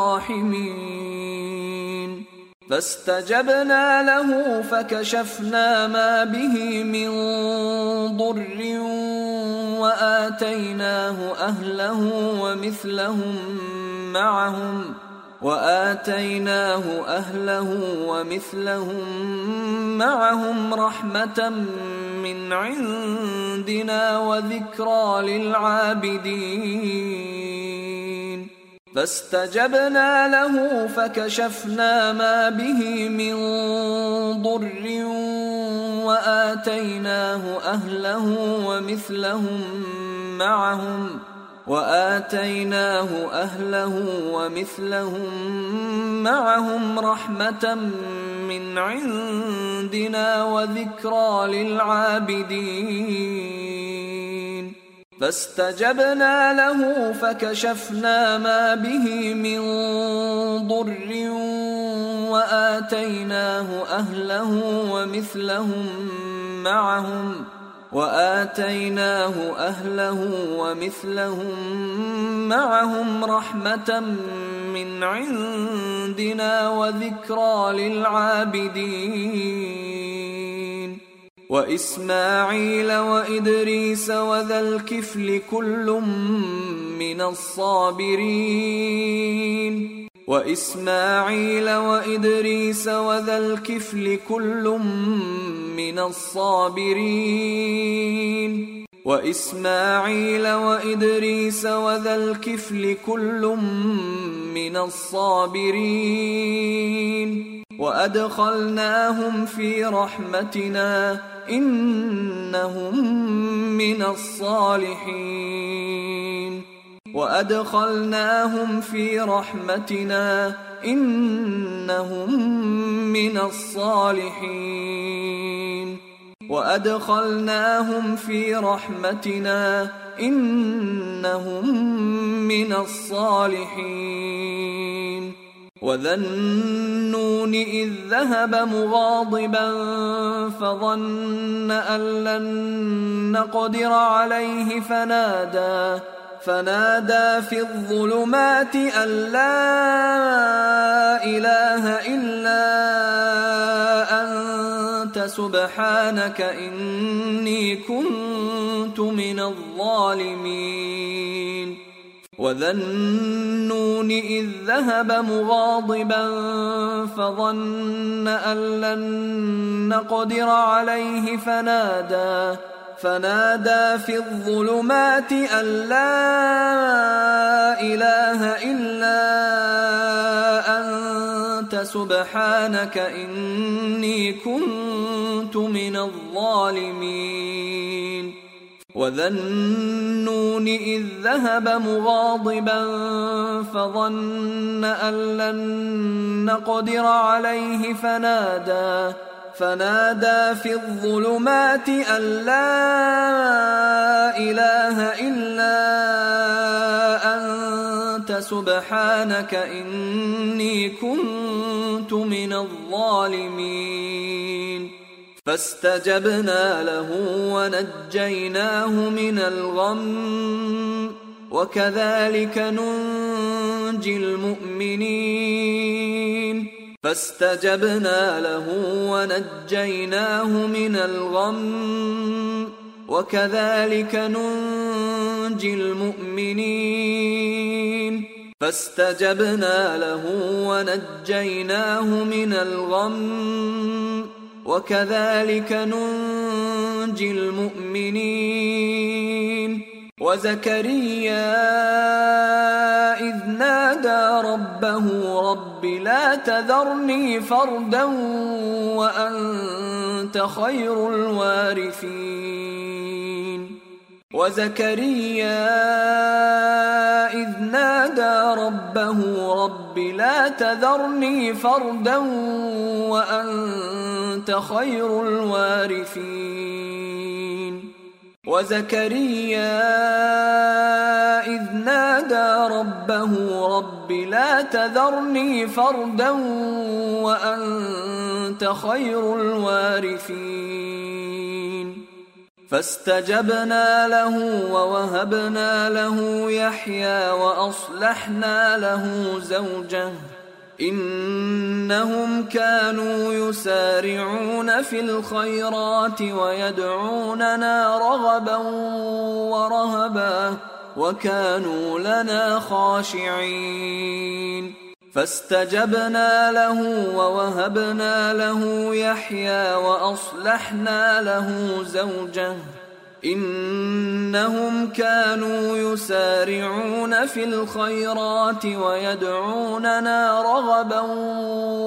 الراحمين فاستجبنا له فكشفنا ما به من ضر وآتيناه أهله ومثلهم معهم وآتيناه أهله ومثلهم معهم رحمة من عندنا وذكرى للعابدين فاستجبنا له فكشفنا ما به من ضر وآتيناه أهله ومثلهم معهم وآتيناه أهله ومثلهم معهم رحمة من عندنا وذكرى للعابدين فاستجبنا له فكشفنا ما به من ضر وآتيناه أهله ومثلهم معهم وآتيناه أهله ومثلهم معهم رحمة من عندنا وذكرى للعابدين وإسماعيل وإدريس وذا الكفل كل من الصابرين وإسماعيل وإدريس وذا الكفل كل من الصابرين وإسماعيل وإدريس وذا الكفل كل من الصابرين وأدخلناهم في رحمتنا إنهم من الصالحين وأدخلناهم في رحمتنا إنهم من الصالحين وأدخلناهم في رحمتنا إنهم من الصالحين وذا النون إذ ذهب مغاضبا فظن أن لن نقدر عليه فنادى فنادى في الظلمات أن لا إله إلا أنت سبحانك إني كنت من الظالمين وذا النون إذ ذهب مغاضبا فظن أن لن نقدر عليه فنادى فنادى في الظلمات أن لا إله إلا أنت سبحانك إني كنت من الظالمين وذا النون إذ ذهب مغاضبا فظن أن لن نقدر عليه فنادى فنادى في الظلمات أن لا إله إلا أنت سبحانك إني كنت من الظالمين فاستجبنا له ونجيناه من الغم وكذلك ننجي المؤمنين فاستجبنا له ونجيناه من الغم وكذلك ننجي المؤمنين فاستجبنا له ونجيناه من الغم وكذلك ننجي المؤمنين وزكريا إذ نادى ربه رب لا تذرني فردا وأنت خير الوارثين وزكريا إذ نادى ربه رب لا تذرني فردا وأنت خير الوارثين وزكريا إذ نادى ربه رب لا تذرني فردا وأنت خير الوارثين فاستجبنا له ووهبنا له يحيى وأصلحنا له زوجه إنهم كانوا يسارعون في الخيرات ويدعوننا رغبا ورهبا وكانوا لنا خاشعين فاستجبنا له ووهبنا له يحيى وأصلحنا له زوجه إنهم كانوا يسارعون في الخيرات ويدعوننا رغبا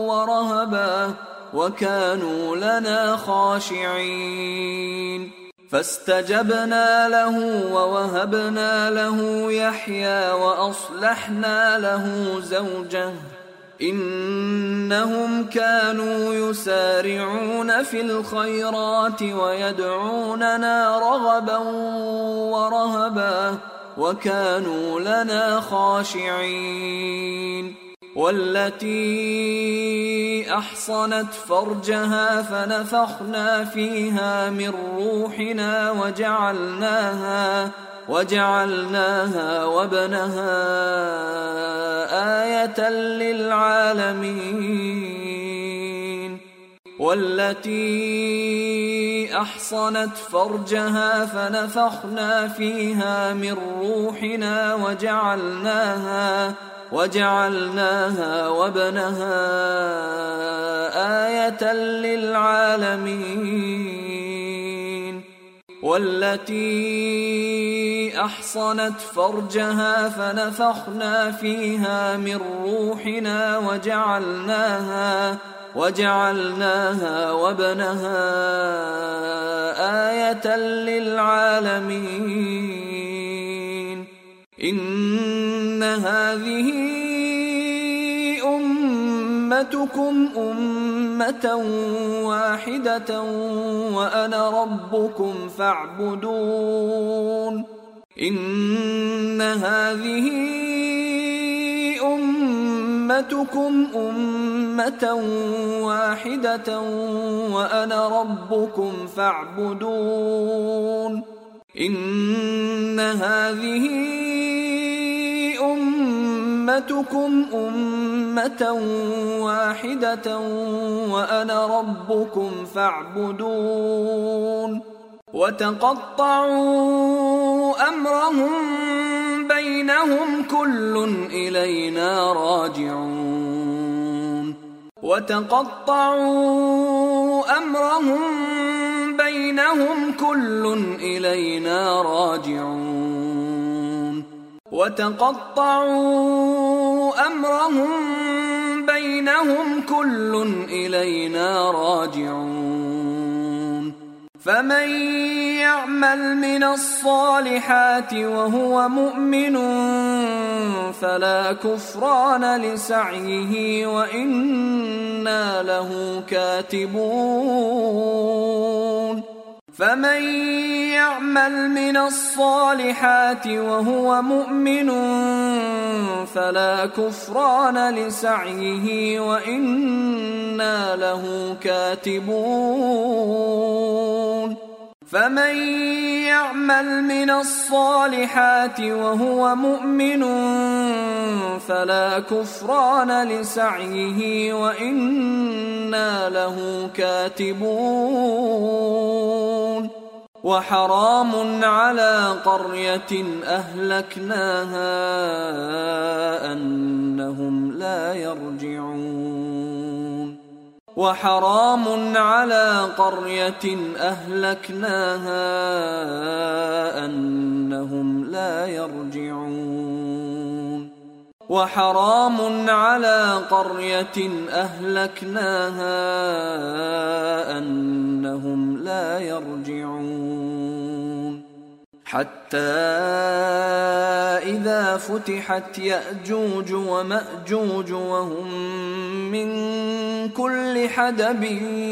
ورهبا وكانوا لنا خاشعين فاستجبنا له ووهبنا له يحيى وأصلحنا له زوجه إنهم كانوا يسارعون في الخيرات ويدعوننا رغبا ورهبا وكانوا لنا خاشعين والتي أحصنت فرجها فنفخنا فيها من روحنا وجعلناها وجعلناها وابنها آية للعالمين والتي أحصنت فرجها فنفخنا فيها من روحنا وجعلناها وجعلناها وابنها آية للعالمين والتي أحصنت فرجها فنفخنا فيها من روحنا وجعلناها وجعلناها وابنها آية للعالمين إن هذه أمتكم أمة واحدة وأنا ربكم فاعبدون إن هذه أمتكم أمة واحدة وأنا ربكم فاعبدون إن هذه أمتكم أمة واحدة وأنا ربكم فاعبدون وتقطعوا أمرهم بينهم كل إلينا راجعون وتقطعوا أمرهم بينهم كل إلينا راجعون وتقطعوا أمرهم بينهم كل إلينا راجعون فمن يعمل من الصالحات وهو مؤمن فلا كفران لسعيه وإنا له كاتبون فمن يعمل من الصالحات وهو مؤمن فلا كفران لسعيه وإنا له كاتبون فمن يعمل من الصالحات وهو مؤمن فلا كفران لسعيه وإنا له كاتبون وحرام على قرية أهلكناها أنهم لا يرجعون وحرام على قرية أهلكناها أنهم لا يرجعون وحرام على قرية أهلكناها أنهم لا يرجعون حتى إذا فتحت يأجوج ومأجوج وهم من كل حدب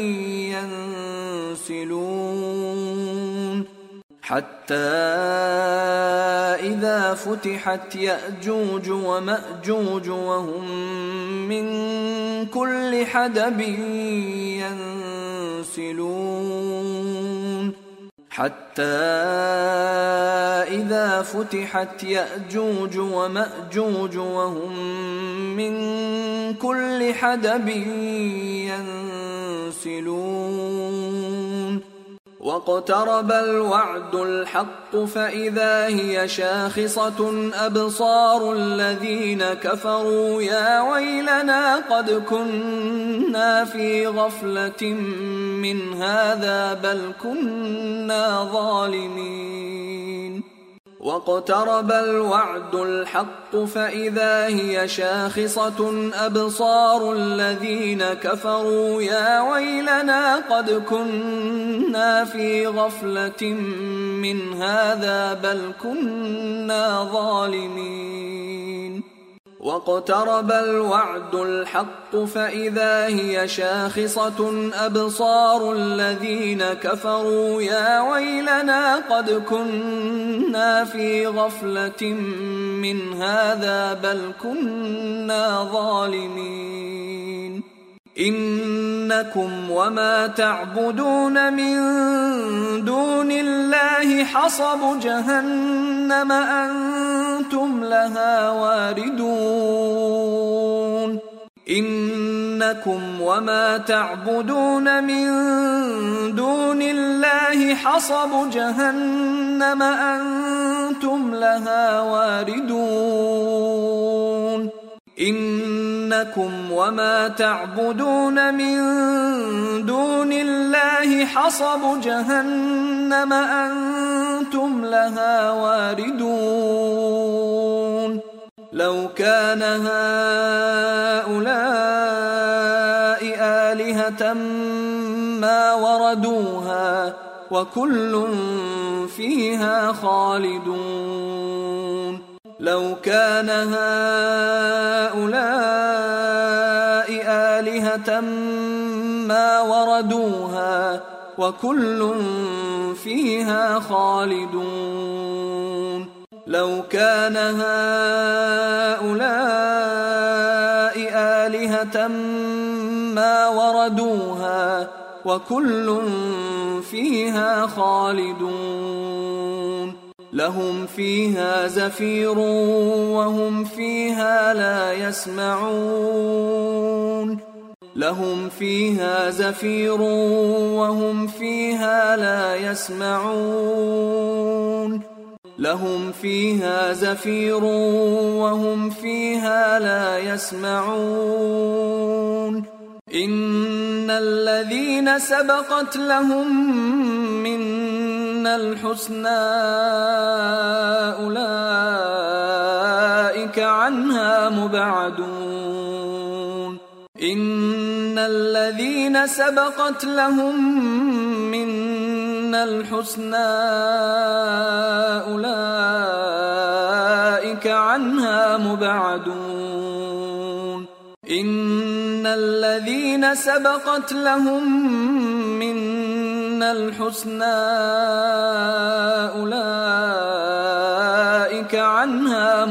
ينسلون حتى إذا فتحت يأجوج ومأجوج وهم من كل حدب ينسلون حتى إذا فتحت يأجوج ومأجوج وهم من كل حدب ينسلون واقترب الوعد الحق فإذا هي شاخصة أبصار الذين كفروا يا ويلنا قد كنا في غفلة من هذا بل كنا ظالمين واقترب الوعد الحق فإذا هي شاخصة أبصار الذين كفروا يا ويلنا قد كنا في غفلة من هذا بل كنا ظالمين واقترب الوعد الحق فإذا هي شاخصة أبصار الذين كفروا يا ويلنا قد كنا في غفلة من هذا بل كنا ظالمين إنكم وما تعبدون من دون الله حصب جهنم أنتم لها واردون إنكم وما تعبدون من دون الله حصب جهنم أنتم لها واردون إنكم وما تعبدون من دون الله حصب جهنم أنتم لها واردون لو كان هؤلاء آلهة ما وردوها وكل فيها خالدون لو كان هؤلاء آلهة ما وردوها وكل فيها خالدون لو كان هؤلاء آلهة ما وردوها وكل فيها خالدون لهم فيها زفير وهم فيها لا يسمعون لهم فيها زفير وهم فيها لا يسمعون لهم فيها زفير وهم فيها لا يسمعون إن الذين سبقت لهم منا الحسنى أولئك عنها مبعدون إن الذين سبقت لهم منا الحسنى أولئك عنها مبعدون إن الذين سبقت لهم منا الحسنى أولئك عنها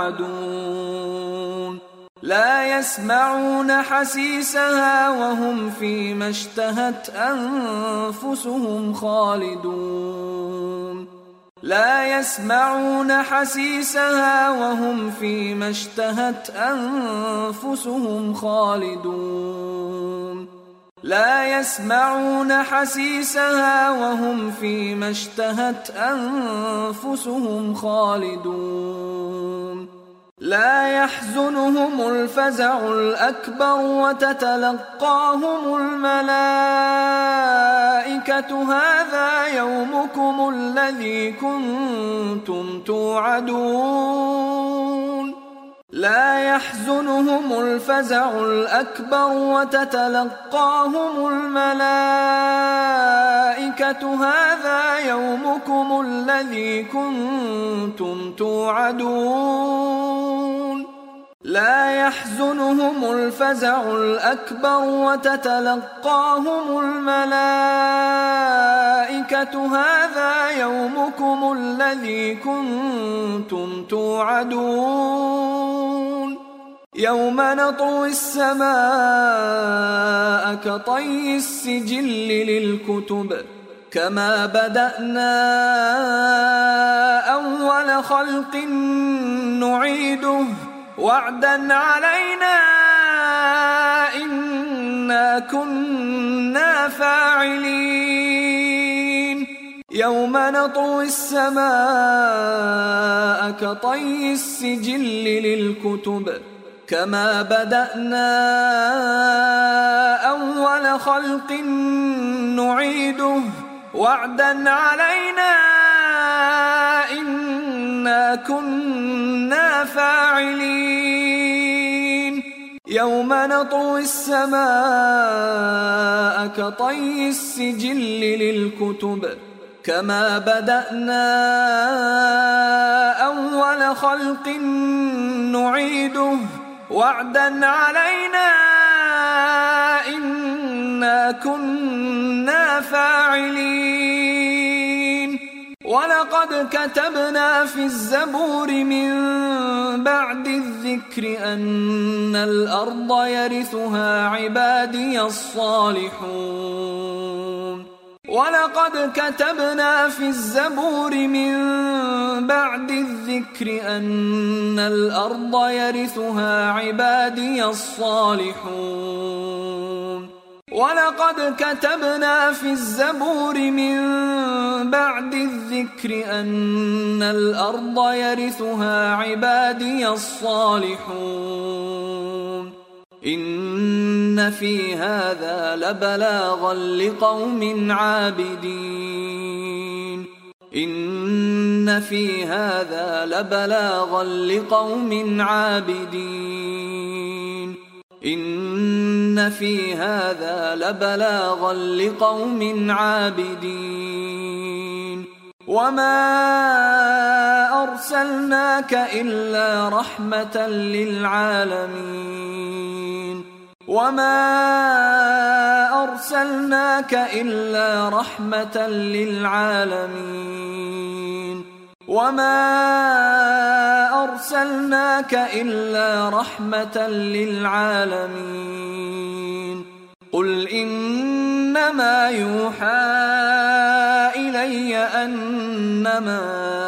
مبعدون لا يسمعون حسيسها وهم فيما اشتهت أنفسهم خالدون لا يسمعون حسيسها وهم فيما اشتهت أنفسهم خالدون لا يسمعون حسيسها وهم فيما اشتهت أنفسهم خالدون لا يحزنهم الفزع الأكبر وتتلقاهم الملائكة هذا يومكم الذي كنتم توعدون لا يحزنهم الفزع الأكبر وتتلقاهم الملائكة هذا يومكم الذي كنتم توعدون لا يحزنهم الفزع الأكبر وتتلقاهم الملائكة هذا يومكم الذي كنتم توعدون يوم نطوي السماء كطي السجل للكتب كما بدأنا أول خلق نعيده وعدا علينا إنا كنا فاعلين يوم نطوي السماء كطي السجل للكتب كما بدأنا أول خلق نعيده وعدا علينا إنا إنا كنا فاعلين يوم نطوي السماء كطي السجل للكتب كما بدأنا أول خلق نعيده وعدا علينا إنا كنا فاعلين ولقد كتبنا في الزبور من بعد الذكر أن الأرض يرثها عبادي الصالحون ولقد كتبنا في الزبور من بعد الذكر أن الأرض يرثها عبادي الصالحون ولقد كتبنا في الزبور من بعد الذكر أن الأرض يرثها عبادي الصالحون إن في هذا لبلاغا لقوم عابدين إن في هذا لبلاغا لقوم عابدين إن في هذا لبلاغا لقوم عابدين وما أرسلناك إلا رحمة للعالمين وما أرسلناك إلا رحمة للعالمين وما أرسلناك إلا رحمة للعالمين قل إنما يوحى إلي أنما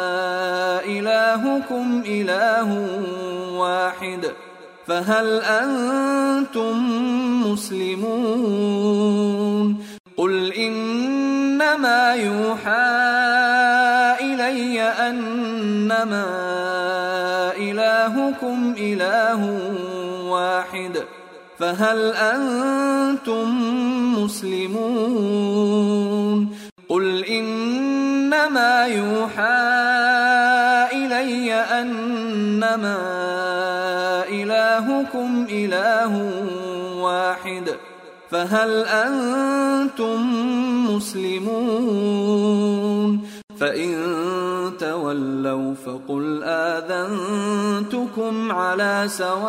إلهكم إله واحد فهل أنتم مسلمون قل إنما يوحى إلي أنما إلهكم إله واحد فهل أنتم مسلمون قل إنما يوحى إلي أنما إلهكم إله واحد فهل أنتم مسلمون فإن تولوا فقل آذنتكم على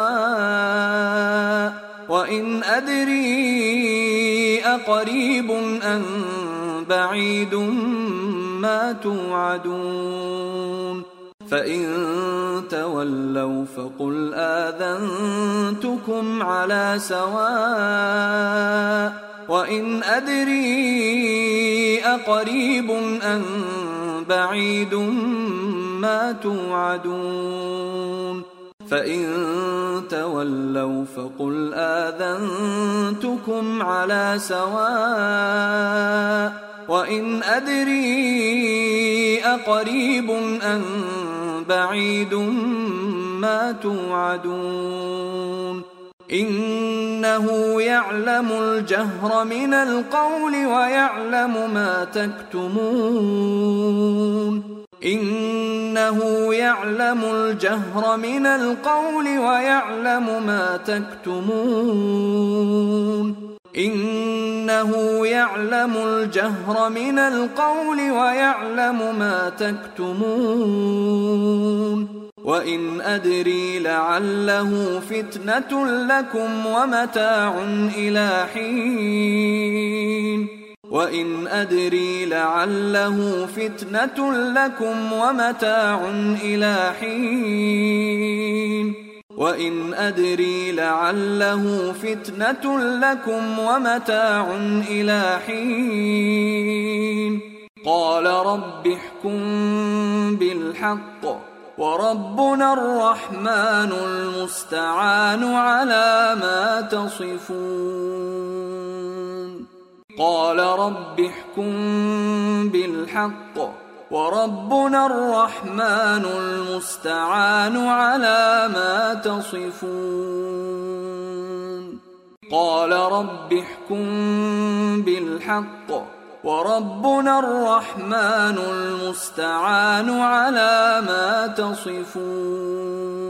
سواء وإن أدري أقريب أم بعيد ما توعدون فإن تولوا فقل آذنتكم على سواء وإن أدري أقريب أم بعيد ما توعدون فإن تولوا فقل آذنتكم على سواء وإن أدري أقريب أم بعيد ما توعدون إنه يعلم الجهر من القول ويعلم ما تكتمون إنه يعلم الجهر من القول ويعلم ما تكتمون إنه يعلم الجهر من القول ويعلم ما تكتمون وإن أدري لعله فتنة لكم ومتاع إلى حين وإن أدري لعله فتنة لكم ومتاع إلى حين وإن أدري لعله فتنة لكم ومتاع إلى حين قال رب احكم بالحق وربنا الرحمن المستعان على ما تصفون قال رب احكم بالحق وربنا الرحمن المستعان على ما تصفون قال رب احكم بالحق وربنا الرحمن المستعان على ما تصفون.